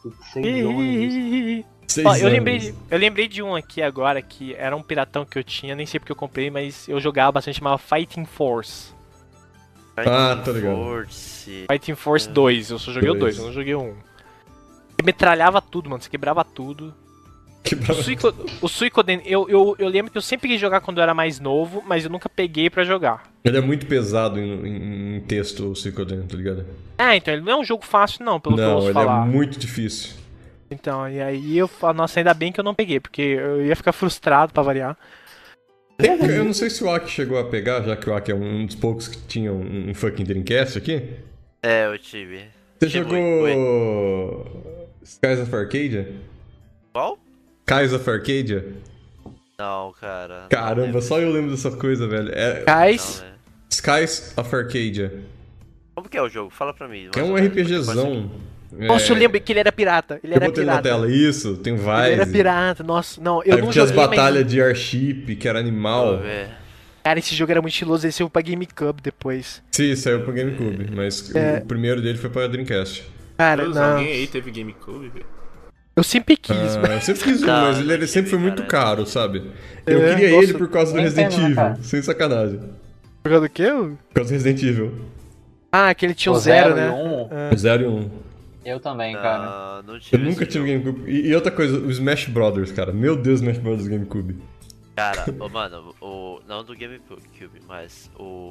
6 anos. Eu lembrei de um aqui agora que era um piratão que eu tinha, nem sei porque eu comprei, mas eu jogava bastante, chamava Fighting Force. Tô ligado. Fighting Force 2, eu só joguei o 2, eu não joguei o 1. Você metralhava tudo, mano, você quebrava tudo. O Suicoden, eu lembro que eu sempre quis jogar quando eu era mais novo, mas eu nunca peguei pra jogar. Ele é muito pesado em texto, o Suicoden, tá ligado? Então ele não é um jogo fácil não, pelo que eu ouço falar. Não, ele é muito difícil. Então, e aí eu falo, nossa, ainda bem que eu não peguei, porque eu ia ficar frustrado pra variar. Eu não sei se o Aki chegou a pegar, já que o Aki é um dos poucos que tinha um fucking Dreamcast aqui. Eu tive. Você jogou Skies of Arcadia? Qual? Skies of Arcadia? Não, cara. Caramba, só eu lembro dessa coisa, velho. Skies of Arcadia. Como que é o jogo? Fala pra mim. É um RPGzão. Nossa, eu lembro que ele era pirata. Ele era botei na tela isso, tem Vice. Ele era pirata, nossa, não, eu não tinha as joguei, batalhas de Airship, que era animal. Cara, esse jogo era muito estiloso, ele saiu pra GameCube depois. Sim, saiu pra GameCube, mas o primeiro dele foi pra Dreamcast. Cara, não. Alguém aí teve GameCube, velho? Eu sempre quis, Eu sempre quis um, mas ele sempre foi muito caro, sabe? Eu queria ele por causa do Resident Evil, sem sacanagem. Por causa do quê? Por causa do Resident Evil. Que ele tinha o 0, né? O 0 e 1. Eu também, cara. Eu nunca tive GameCube. E outra coisa, o Smash Brothers, cara. Meu Deus, Smash Brothers GameCube. Cara, mano, não do GameCube, mas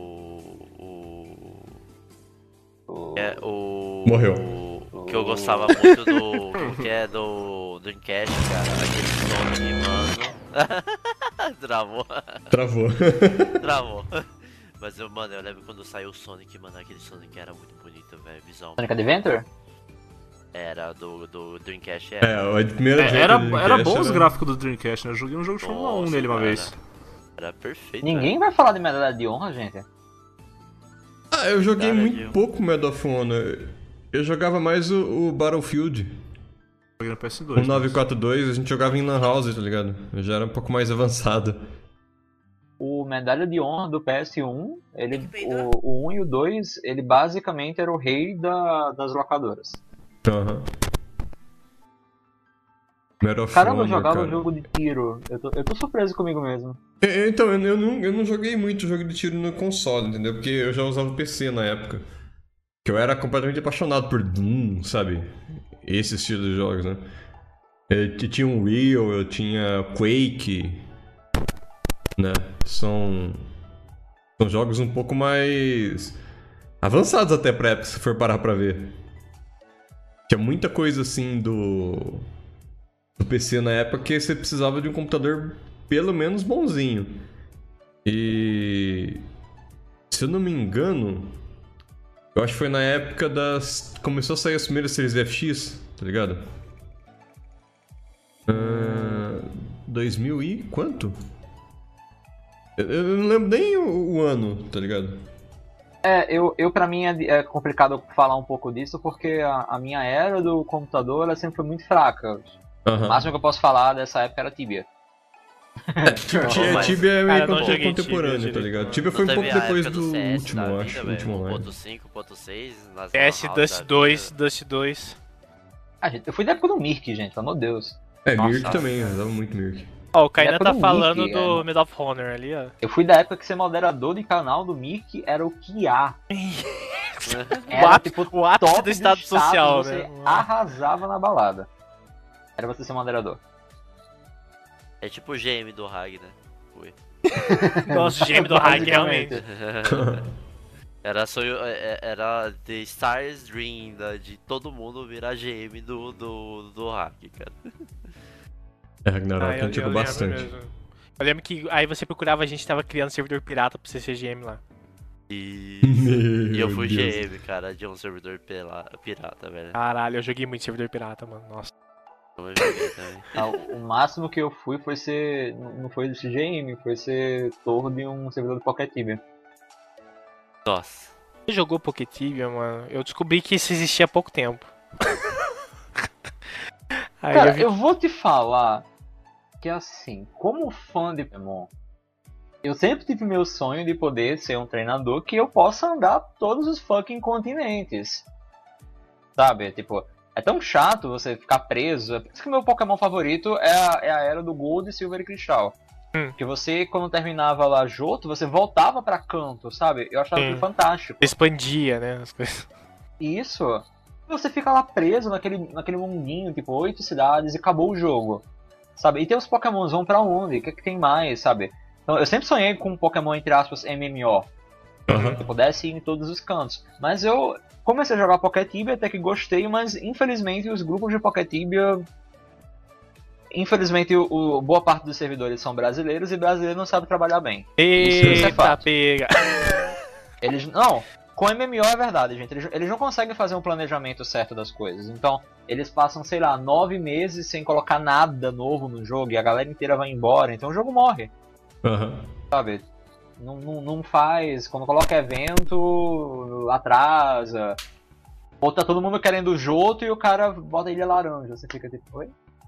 Morreu. O que eu gostava muito do Dreamcast, cara, aquele Sonic, mano. Travou. Mas eu lembro quando saiu o Sonic, mano, aquele Sonic era muito bonito, velho, visão. Sonic Adventure? Era do Dreamcast, a primeira era bom os gráficos do Dreamcast, né? Eu joguei um jogo de Fórmula 1 nele uma vez. Era perfeito. Ninguém vai falar de medalha de honra, gente. Eu joguei muito pouco Medal of Honor. Eu jogava mais o Battlefield. Joguei no PS2. O 942, a gente jogava em Lan House, tá ligado? Eu já era um pouco mais avançado. O Medalha de Honra do PS1, o 1 e o 2, ele basicamente era o rei das locadoras. Caramba, eu jogava um jogo de tiro. Eu tô surpreso comigo mesmo. Então, eu não joguei muito jogo de tiro no console, entendeu? Porque eu já usava o PC na época. Que eu era completamente apaixonado por Doom, sabe? Esse estilo de jogos, né? Eu tinha um Real, eu tinha Quake, né? São jogos um pouco mais avançados até pra época, se for parar pra ver. Tinha muita coisa assim do PC na época que você precisava de um computador pelo menos bonzinho. E se eu não me engano, eu acho que foi na época começou a sair as primeiras séries FX, tá ligado? 2000 e quanto? Eu não lembro nem o ano, tá ligado? Eu pra mim é complicado falar um pouco disso, porque a minha era do computador ela sempre foi muito fraca. O máximo que eu posso falar dessa época era Tibia. Tibia é meio contemporâneo, tá ligado? Tibia foi um pouco depois do último, eu acho. O último online. 1.5, 1.6, PS, Dust 2. Gente, eu fui da época do Mirk, gente, pelo amor de Deus. Mirk também, eu usava muito Mirk. O Kainan tá falando do Medal of Honor ali, ó. Eu fui da época que ser moderador de canal do Mirk era o que há. Era o ápice do estado social, você né? Arrasava na balada. Era você ser moderador. É tipo o GM do Hag, né? Foi. Nossa, o GM do Hag, realmente. Era The Stars Dream de todo mundo virar GM do Hag, cara. Ragnarok, a gente jogou bastante. Eu lembro que aí você procurava, a gente tava criando servidor pirata pra você ser GM lá. E eu fui GM, cara, de um servidor pirata, velho. Caralho, eu joguei muito servidor pirata, mano, nossa. Eu joguei também. O máximo que eu fui foi ser, não foi ser GM, foi ser torre de um servidor do Pocket Tibia. Nossa. Você jogou Pocket Tibia, mano? Eu descobri que isso existia há pouco tempo. Cara, eu vou te falar que assim, como fã de Pokémon, eu sempre tive meu sonho de poder ser um treinador que eu possa andar todos os fucking continentes. Sabe? Tipo, é tão chato você ficar preso. Por isso que o meu Pokémon favorito é a era do Gold, Silver e Cristal. Que você, quando terminava lá Johto, você voltava pra canto, sabe? Eu achava aquilo fantástico. Expandia, né? As coisas. Isso. Você fica lá preso naquele mundinho, tipo, 8 cidades e acabou o jogo. sabe? E tem os Pokémons, vão pra onde? O que tem mais, sabe? Então, eu sempre sonhei com um Pokémon, entre aspas, MMO. Que pudesse ir em todos os cantos. Mas eu comecei a jogar Pocket Tibia, até que gostei, mas infelizmente os grupos de Pocket Tibia... Infelizmente, boa parte dos servidores são brasileiros e brasileiro não sabe trabalhar bem. Isso é fato. Pega. Com MMO é verdade, gente. Eles não conseguem fazer um planejamento certo das coisas. Então, eles passam, sei lá, 9 meses sem colocar nada novo no jogo e a galera inteira vai embora. Então o jogo morre. Sabe? Não faz. Quando coloca evento, atrasa. Ou tá todo mundo querendo o Johto e o cara bota ilha laranja. Você fica tipo, oi?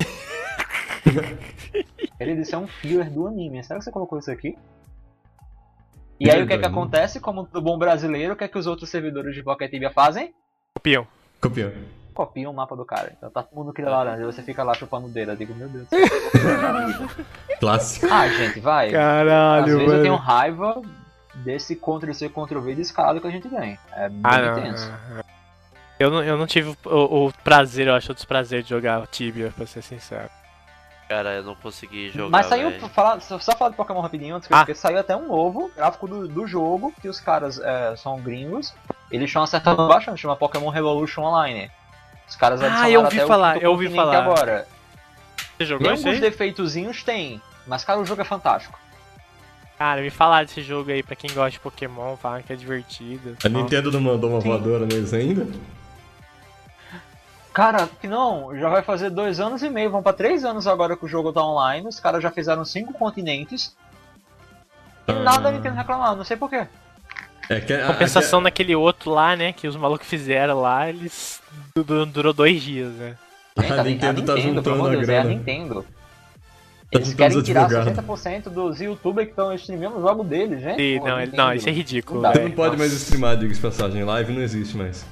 Ele disse, é um filler do anime. Será que você colocou isso aqui? E aí o que é que acontece? Como todo bom brasileiro, o que é que os outros servidores de Pocket Tibia fazem? Copiam o mapa do cara. Então tá todo mundo que laranja, você fica lá chupando o dedo. Eu digo, meu Deus. Clássico. Gente, vai. Caralho, às vezes mano. Eu tenho raiva desse Ctrl-C, Ctrl-V descarado que a gente ganha. É muito intenso. Eu não tive o prazer, eu acho, o desprazer de jogar Tibia, pra ser sincero. Cara, eu não consegui jogar. Mas saiu, só falar de Pokémon rapidinho antes, porque saiu até um novo gráfico do jogo, que os caras são gringos, eles estão acertando bastante, chama Pokémon Revolution Online. Os caras adicionaram eu ouvi falar. Agora. Você jogou isso aí? Alguns defeitozinhos tem, mas cara, o jogo é fantástico. Cara, me falar desse jogo aí pra quem gosta de Pokémon, falar que é divertido. A Nintendo não mandou uma voadora neles ainda? Cara, que não, já vai fazer 2 anos e meio, vão pra 3 anos agora que o jogo tá online, os caras já fizeram 5 continentes. E nada a Nintendo reclamar, não sei porquê. Compensação naquele outro lá, né, que os malucos fizeram lá, eles durou 2 dias, né. A Nintendo tá juntando a grana. É a Nintendo. Eles querem tirar 60% dos youtubers que estão streamando o jogo deles, gente. Sim, não, isso é ridículo. Você não pode mais streamar, diga-se passagem, live não existe mais.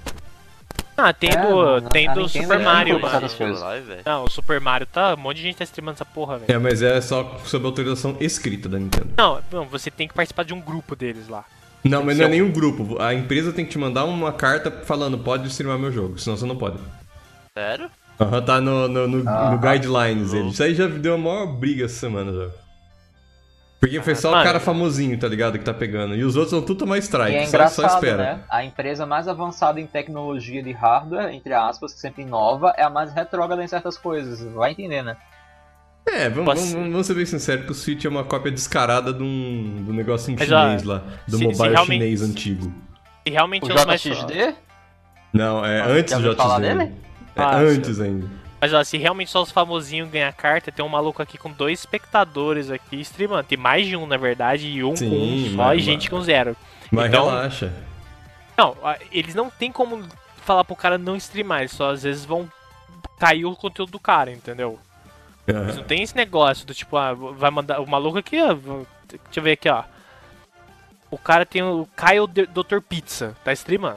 Tem do Super Mario, mano. Live, não, o Super Mario um monte de gente tá streamando essa porra, velho. Mas é só sob autorização escrita da Nintendo. Não, você tem que participar de um grupo deles lá. Não, mas não é nenhum grupo. A empresa tem que te mandar uma carta falando, pode streamar meu jogo, senão você não pode. Sério? Tá no Guidelines dele. Isso aí já deu a maior briga essa semana já. Porque foi só o cara famosinho, tá ligado, que tá pegando. E os outros são tudo mais strike, e é engraçado, só espera. Né? A empresa mais avançada em tecnologia de hardware, entre aspas, que sempre inova, é a mais retrógrada em certas coisas. Vai entender, né? Vamos ser bem sinceros que o Switch é uma cópia descarada do negocinho chinês lá. Do mobile chinês antigo. E realmente o JXD? Não, é antes do JXD. Falar dele? Antes ainda. Mas se realmente só os famosinhos ganham carta, tem um maluco aqui com 2 espectadores aqui streamando. Tem mais de um, na verdade, e um com um só e gente com 0. Mas então, relaxa. Não, eles não tem como falar pro cara não streamar, eles só às vezes vão cair o conteúdo do cara, entendeu? Eles não tem esse negócio do tipo, vai mandar o maluco aqui, deixa eu ver aqui, ó. O cara tem o Kyle Dr. Pizza, tá streamando.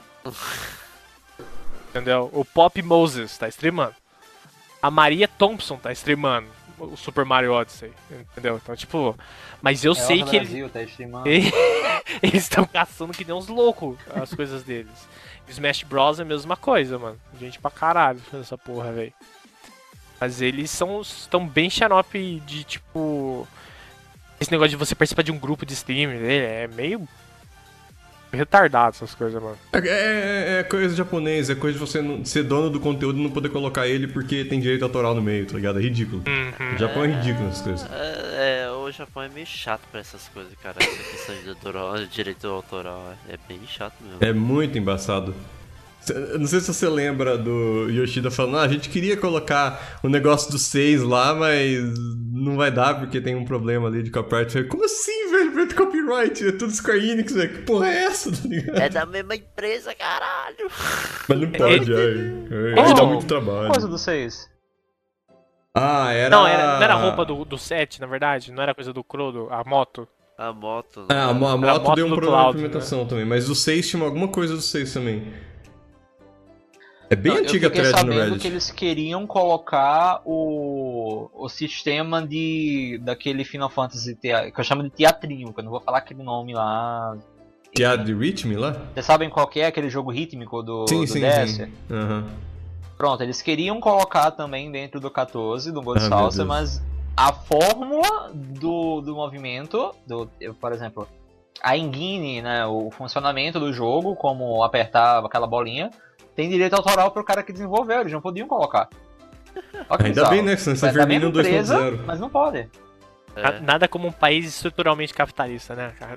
Entendeu? O Pop Moses tá streamando. A Maria Thompson tá streamando o Super Mario Odyssey, entendeu? Então, tipo... Mas eu sei que eles estão caçando que nem uns loucos as coisas deles. Smash Bros é a mesma coisa, mano. Gente pra caralho fazendo essa porra, velho. Mas eles estão bem xarope de, tipo... Esse negócio de você participar de um grupo de stream, é meio... retardado essas coisas, mano. É coisa japonesa, é coisa de você ser dono do conteúdo e não poder colocar ele porque tem direito autoral no meio, tá ligado? É ridículo. O Japão é ridículo nessas coisas. O Japão é meio chato pra essas coisas, cara. Essa questão de direito autoral é bem chato mesmo. É muito embaçado. Não sei se você lembra do Yoshida falando, a gente queria colocar o negócio dos 6 lá, mas não vai dar porque tem um problema ali de copyright. Eu falei, como assim, velho? Vai ter copyright? É tudo Square Enix, velho. Que porra é essa? Tá ligado? É da mesma empresa, caralho. Mas não pode, dá muito trabalho. Coisa do 6. Era... Não era a roupa do 7, na verdade? Não era coisa do Crodo, a moto? A moto. A moto deu um problema de implementação, né? Também. Mas o 6 tinha alguma coisa do 6 também. É bem antiga a thread no Reddit. Que eles queriam colocar o sistema daquele Final Fantasy que eu chamo de teatrinho, que eu não vou falar aquele nome lá. Teatro de Rhythm lá? Vocês sabem qual que é aquele jogo rítmico do DS? Sim. Pronto, eles queriam colocar também dentro do 14, do Gold Saucer, mas a fórmula do movimento, por exemplo, a engine, né, o funcionamento do jogo, como apertar aquela bolinha, tem direito autoral pro cara que desenvolveu, eles não podiam colocar. Ainda bem, né? Senão você termina no 2.0. Mas não pode. Nada como um país estruturalmente capitalista, né, cara?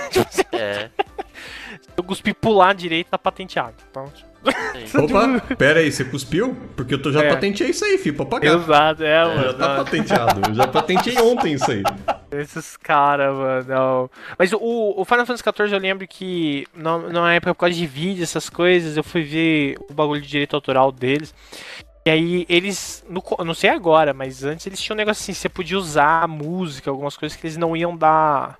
Se eu cuspir pular direito, tá patenteado. Então, opa, pera aí, você cuspiu? Porque eu já patenteei isso aí, filho, pra pagar. Exato, mano. Já tá patenteado. Eu já patenteei ontem isso aí. Esses caras, mano. Mas o Final Fantasy XIV eu lembro que na época, por causa de vídeo, essas coisas, eu fui ver o bagulho de direito autoral deles. E aí eles, não sei agora, mas antes eles tinham um negócio assim, você podia usar a música, algumas coisas que eles não iam dar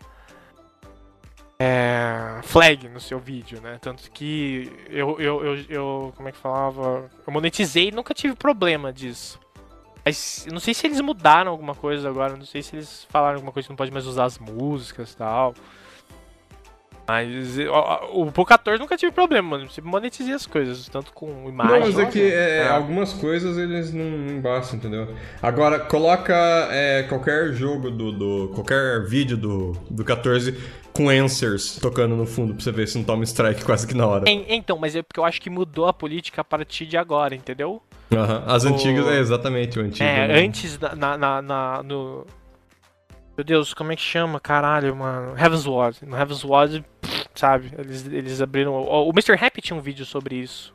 flag no seu vídeo, né? Tanto que eu como é que falava? Eu monetizei e nunca tive problema disso. Mas eu não sei se eles mudaram alguma coisa agora, não sei se eles falaram alguma coisa que não pode mais usar as músicas e tal. Mas o Pro 14 nunca tive problema, mano. Sempre monetizei as coisas, tanto com imagem. Não, mas é que algumas coisas eles não bastam, entendeu? Agora, coloca qualquer jogo qualquer vídeo do 14 com answers tocando no fundo pra você ver se não toma strike quase que na hora. Então, mas é porque eu acho que mudou a política a partir de agora, entendeu? As antigas, exatamente, o antigo. Antes no... Meu Deus, como é que chama? Caralho, mano. Heavensward. No Heavensward, sabe? Eles abriram... O Mr. Happy tinha um vídeo sobre isso.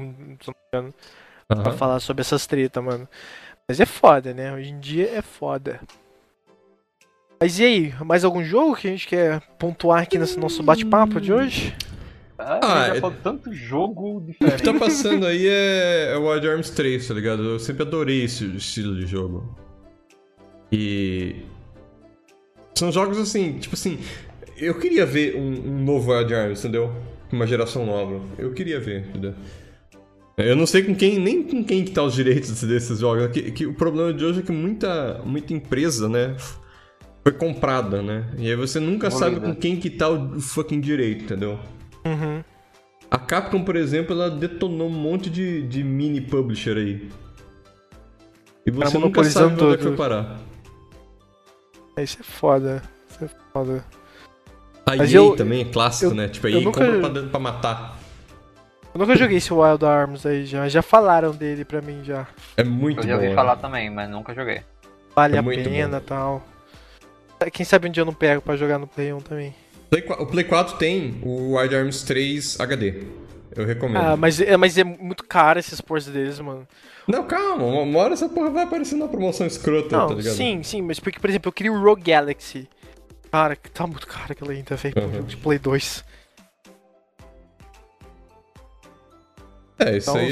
Pra falar sobre essas tretas, mano. Mas é foda, né? Hoje em dia é foda. Mas e aí? Mais algum jogo que a gente quer pontuar aqui nesse nosso bate-papo de hoje? Já falta tanto jogo diferente. O que tá passando aí é o Wild Arms 3, tá ligado? Eu sempre adorei esse estilo de jogo. E... são jogos assim, tipo assim... eu queria ver um novo Wild Arms, entendeu? Uma geração nova. Eu queria ver, entendeu? Eu não sei nem com quem que tá os direitos desses jogos. Que o problema de hoje é que muita empresa, né, foi comprada, né? E aí você nunca sabe com quem que tá o fucking direito, entendeu? Uhum. A Capcom, por exemplo, ela detonou um monte de mini publisher aí. E você nunca sabe onde é que foi parar. Isso é foda. Isso é foda. A EA também é clássico, né? Tipo, a EA compra pra matar. Eu nunca joguei esse Wild Arms aí já. Já falaram dele pra mim já. É muito bom. Eu já ouvi falar também, mas nunca joguei. Vale a pena e tal. Quem sabe um dia eu não pego pra jogar no Play 1 também. O Play 4 tem o Wild Arms 3 HD. Eu recomendo. Mas é muito caro esses ports deles, mano. Não, calma. Uma hora essa porra vai aparecer numa promoção escrota, tá ligado? Sim. Mas porque, por exemplo, eu queria o Rogue Galaxy. Cara, tá muito caro aquilo ainda, velho. Pro jogo de Play 2. Isso aí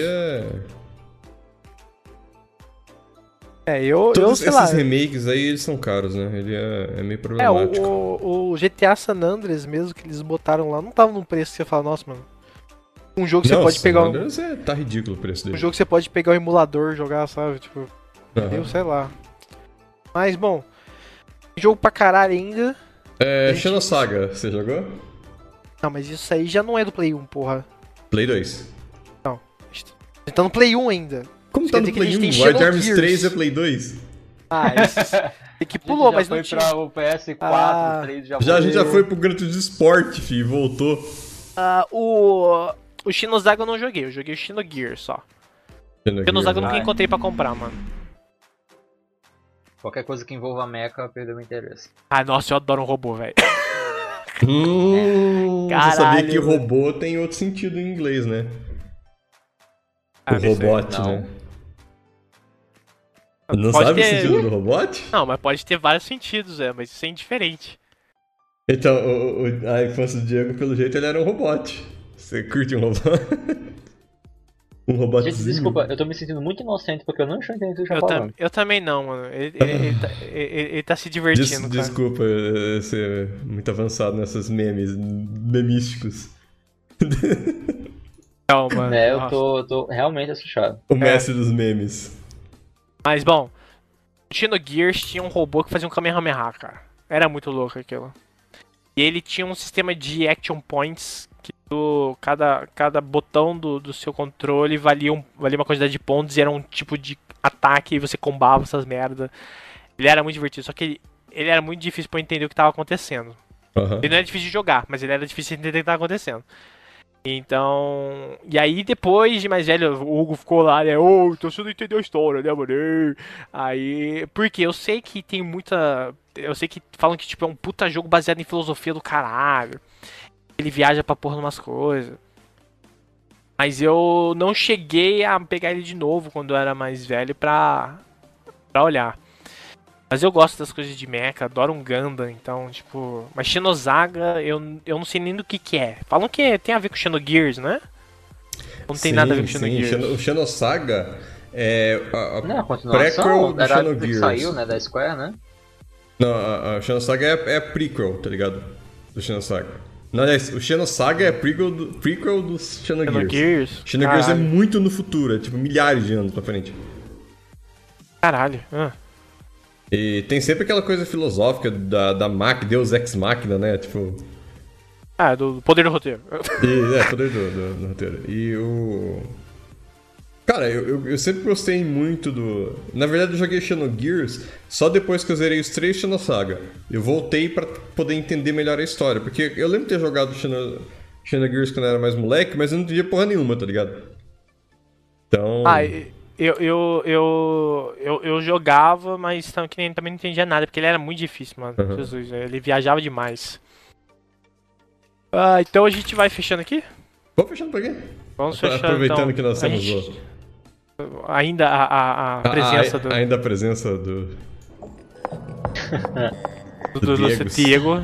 Todos sei esses remakes aí, eles são caros, né? Ele é meio problemático. O GTA San Andreas mesmo, que eles botaram lá, não tava num preço que você fala, nossa, mano. Um jogo que você pode pegar tá ridículo o preço dele. Um jogo que você pode pegar o emulador e jogar, sabe? Tipo, eu sei lá. Mas, bom, jogo pra caralho ainda. Xenosaga, você jogou? Não, mas isso aí já não é do Play 1, porra. Play 2. Não, a gente tá no Play 1 ainda. Como tá no Play 1? Wild Arms 3 é Play 2? É que pulou, mas não tinha. Foi pra o PS4, o 3 a gente já foi pro Gran Turismo Sport, filho, voltou. O Xenosaga eu não joguei, eu joguei o Xenogears só. O Xenosaga eu nunca encontrei pra comprar, mano. Qualquer coisa que envolva mecha, perdeu o interesse. Nossa, eu adoro um robô, velho. Você sabia que robô tem outro sentido em inglês, né? O robot, né? Não sabe o sentido do robot? Não, mas pode ter vários sentidos, mas isso é indiferente. Então, a infância do Diego, pelo jeito, ele era um robot. Você curte um robô? Um robotzinho? Gente, desculpa, eu tô me sentindo muito inocente porque eu não estou entendendo o que você tá falando. Eu também não, mano. Ele tá se divertindo, cara. Desculpa ser muito avançado nessas memísticos. Não, mano. Eu tô realmente assustado. O mestre dos memes. Mas, bom, o Xenogears tinha um robô que fazia um Kamehameha, cara. Era muito louco aquilo. E ele tinha um sistema de action points que cada botão do seu controle valia uma quantidade de pontos e era um tipo de ataque e você combava essas merdas. Ele era muito divertido, só que ele era muito difícil pra eu entender o que tava acontecendo. Ele não era difícil de jogar, mas ele era difícil de entender o que tava acontecendo. Então... E aí, depois de mais velho, o Hugo ficou lá, né? Então você não entendeu a história, né, mano? Aí... Porque eu sei que tem muita... Eu sei que falam que, tipo, é um puta jogo baseado em filosofia do caralho. Ele viaja pra porra numas coisas. Mas eu não cheguei a pegar ele de novo quando eu era mais velho pra olhar. Mas eu gosto das coisas de mecha, adoro um Gundam, então, tipo... Mas Xenosaga, eu não sei nem do que é. Falam que tem a ver com Xenogears, né? Não tem nada a ver com Xenogears. O Xenosaga é a continuação do Xenogears. Que saiu, né, da Square, né? Não, a Xenosaga é prequel, tá ligado? Do Xenosaga. Não, o Xenosaga é prequel do Xenogears. Xenogears é muito no futuro, é tipo milhares de anos pra frente. Caralho. E tem sempre aquela coisa filosófica da máquina, Deus Ex Machina, né? Tipo... do poder do roteiro. Poder do roteiro. E o... Cara, eu sempre gostei muito do... Na verdade, eu joguei Xenogears só depois que eu zerei os 3 Xenosaga. Eu voltei pra poder entender melhor a história. Porque eu lembro de ter jogado Xenogears quando eu era mais moleque, mas eu não entendia porra nenhuma, tá ligado? Então... Eu jogava, mas também não entendia nada, porque ele era muito difícil, mano. Jesus, ele viajava demais. Então a gente vai fechando aqui? Vamos fechando por aqui? Vamos fechar, aproveitando então, que nós temos ainda a presença do... Ainda a presença do Diego.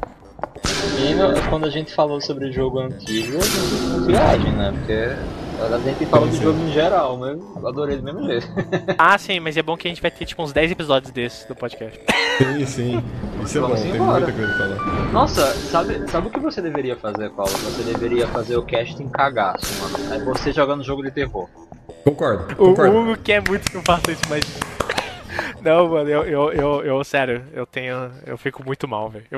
E quando a gente falou sobre o jogo antigo, a gente viagem, né? Porque... A gente fala do jogo em geral, mas eu adorei do mesmo jeito. Sim, mas é bom que a gente vai ter tipo uns 10 episódios desses do podcast. Sim. Isso é bom, tem muita coisa pra falar. Nossa, sabe o que você deveria fazer, Paulo? Você deveria fazer o cast em cagaço, mano. É você jogando jogo de terror. Concordo. O Hugo quer muito que eu faça isso, mas... Não, mano, eu sério, eu fico muito mal, velho.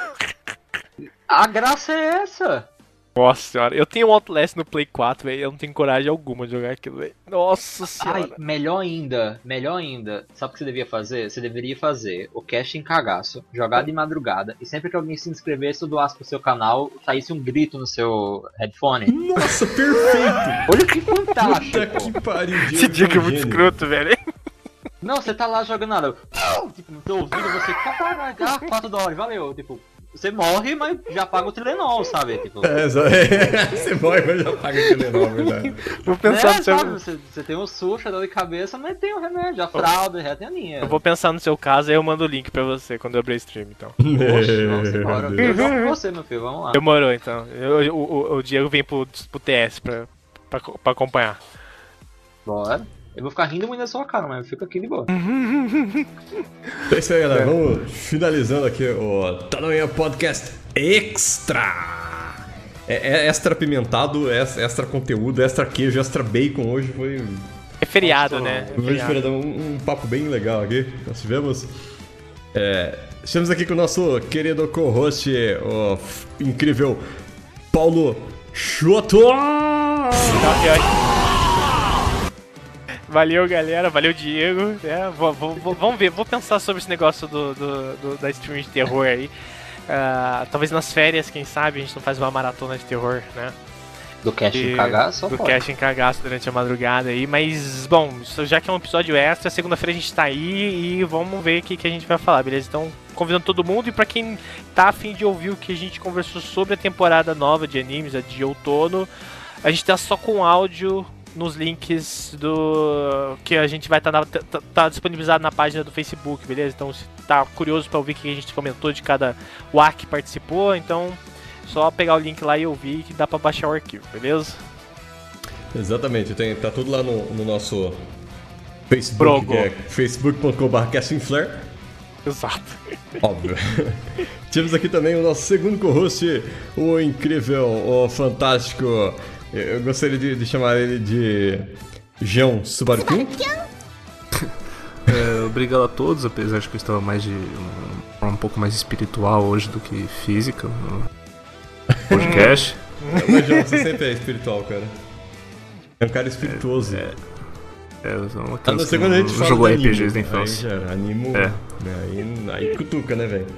A graça é essa! Nossa senhora, eu tenho um Outlast no Play 4, velho, eu não tenho coragem alguma de jogar aquilo, velho. Nossa senhora. Melhor ainda. Sabe o que você devia fazer? Você deveria fazer o cast em cagaço, jogar de madrugada, e sempre que alguém se inscrevesse ou doasse pro seu canal, saísse um grito no seu headphone. Nossa, perfeito! Olha que fantástico! Puta que pariu, esse dia que é muito escroto, velho. Não, você tá lá jogando nada, tipo, no teu ouvido, você... 4 dólares, valeu, tipo... Você morre, mas já paga o Telenol, sabe? Tipo... Você morre, mas já paga o Telenol, verdade. Vou pensar no seu... sabe? Você tem um susto, dor de cabeça, mas tem o remédio, a fralda, já tem a linha. Eu vou pensar no seu caso, aí eu mando o link pra você quando eu abrir a stream, então. Poxa, vamos embora. Eu jogo com você, meu filho, vamos lá. Demorou, então. O Diego vem pro TS pra acompanhar. Bora. Eu vou ficar rindo muito da sua cara, mas eu fico aqui de boa. É isso aí, galera. Vamos finalizando aqui o Tá No Manhã Podcast Extra. É extra pimentado, extra conteúdo, extra queijo, extra bacon. Hoje foi... É feriado, né? Hoje foi um papo bem legal aqui. Nós tivemos... Estamos aqui com o nosso querido co-host, o incrível Paulo Choto. Valeu, galera. Valeu, Diego. Vamos ver. Vou pensar sobre esse negócio da stream de terror aí. Talvez nas férias, quem sabe, a gente não faz uma maratona de terror, né? Do cast em cagaço? Do cast em cagaço durante a madrugada aí. Mas, bom, já que é um episódio extra, segunda-feira a gente tá aí e vamos ver o que a gente vai falar, beleza? Então, convidando todo mundo. E pra quem tá a fim de ouvir o que a gente conversou sobre a temporada nova de animes, a de outono, a gente tá só com áudio nos links que a gente vai tá disponibilizado na página do Facebook, beleza? Então, se tá curioso pra ouvir o que a gente comentou de cada WAC que participou, então só pegar o link lá e ouvir que dá pra baixar o arquivo, beleza? Exatamente, tá tudo lá no nosso Facebook, que é facebook.com/castingflare. Exato. Óbvio. Tivemos aqui também o nosso segundo co-host, o incrível, o fantástico... Eu gostaria de chamar ele de Jean Subaru-kun. Obrigado a todos, apesar de que eu estava um pouco mais espiritual hoje do que física no podcast. Mas João, você sempre é espiritual, cara. É um cara espirituoso. Eu sou uma Na segunda a gente fala jogou anime. RPGs da infância. Aí já, animo. Aí cutuca, né, velho?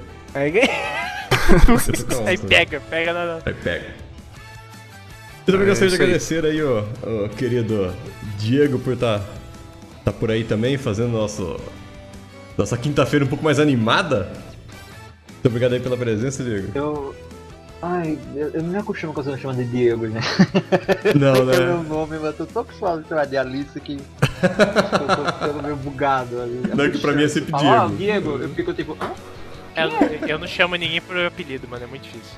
Aí pega na. Aí pega. Eu também gostaria de agradecer aí, ó, querido Diego, por tá por aí também, fazendo nossa quinta-feira um pouco mais animada. Muito obrigado aí pela presença, Diego. Eu não me acostumo com você chamando de Diego, né? Não, né? É meu nome, mas eu tô tão acostumado de chamar de Alice que eu tô ficando meio bugado ali. Não, é que pra mim é sempre Diego. Ah, Diego, eu fico tipo, Eu não chamo ninguém por apelido, mano, é muito difícil.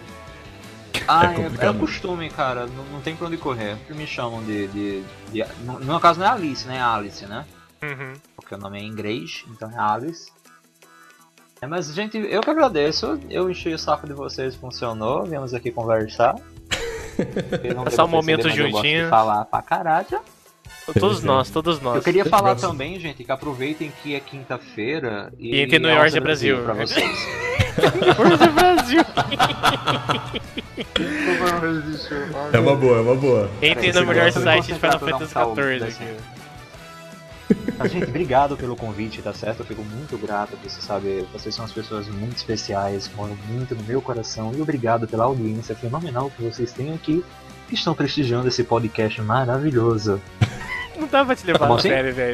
É costume, cara, não tem pra onde correr. Sempre me chamam de no meu caso não é Alice, né? É Alice, né? Uhum. Porque o nome é em inglês, então é Alice. Mas, gente, eu que agradeço. Eu enchi o saco de vocês, funcionou. Viemos aqui conversar. Passar um momento juntinho. Falar pra caralho. Todos nós. Eu queria falar também, gente, que aproveitem que é quinta-feira e entre no Yorge Brasil pra vocês. Yorge Brasil. É uma boa. Entre no melhor site de Final Fantasy XIV aqui. Mas, gente, obrigado pelo convite, tá certo? Eu fico muito grato por você saber. Vocês são as pessoas muito especiais, moram muito no meu coração. E obrigado pela audiência fenomenal que vocês têm aqui, que estão prestigiando esse podcast maravilhoso. Não dá pra te levar a sério, velho.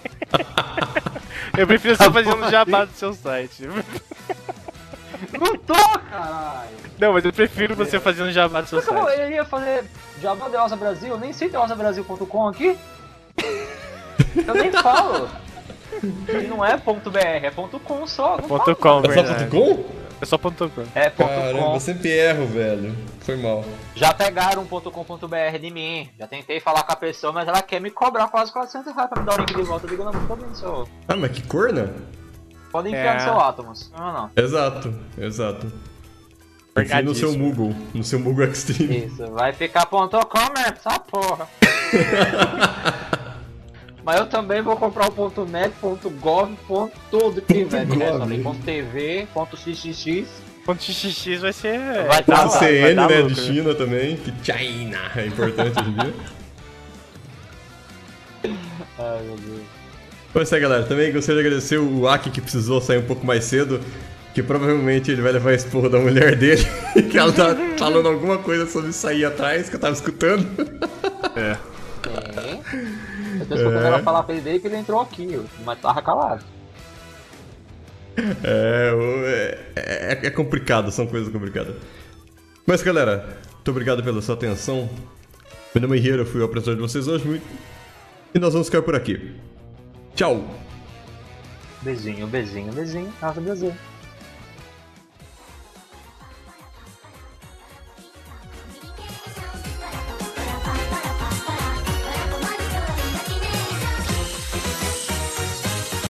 Eu prefiro você fazendo jabá do seu site. Não tô, caralho! Não, mas eu prefiro você fazendo jabá do seu site. Eu ia fazer jabá de Elsa Brasil, eu nem sei ter elsabrasil.com aqui. Eu nem falo. E não é .br, é .com só. Não .com, falo. É verdade. só .com? É só .com. É Caramba, .com. eu sempre erro, velho. Foi mal. Já pegaram .com.br de mim. Já tentei falar com a pessoa, mas ela quer me cobrar quase R$400 pra me dar o link de volta. Eu digo, não tô bem, senhor. Ah, mas que corna? Pode enfiar no seu Atomos. Não. Exato. Enfim, no seu Moogle Extreme. Isso, vai ficar .com mesmo, essa porra. Mas eu também vou comprar o .net, .gov, tudo que tiver. .tv, .xxx. .xxx vai ser... Vai dar CN, né, de China também. Que China é importante hoje em dia. Ai, meu Deus. Pois é, galera. Também gostaria de agradecer o Aki, que precisou sair um pouco mais cedo. Que provavelmente ele vai levar a esporra da mulher dele. Que ela tá falando alguma coisa sobre sair atrás, que eu tava escutando. Eu tô escutando ela falar pra ele dele que ele entrou aqui, mas tava calado. É complicado, são coisas complicadas. Mas galera, muito obrigado pela sua atenção. Meu nome é Hiro, eu fui o apresentador de vocês hoje. E nós vamos ficar por aqui. Tchau! Beijinho. Nossa, Brasil.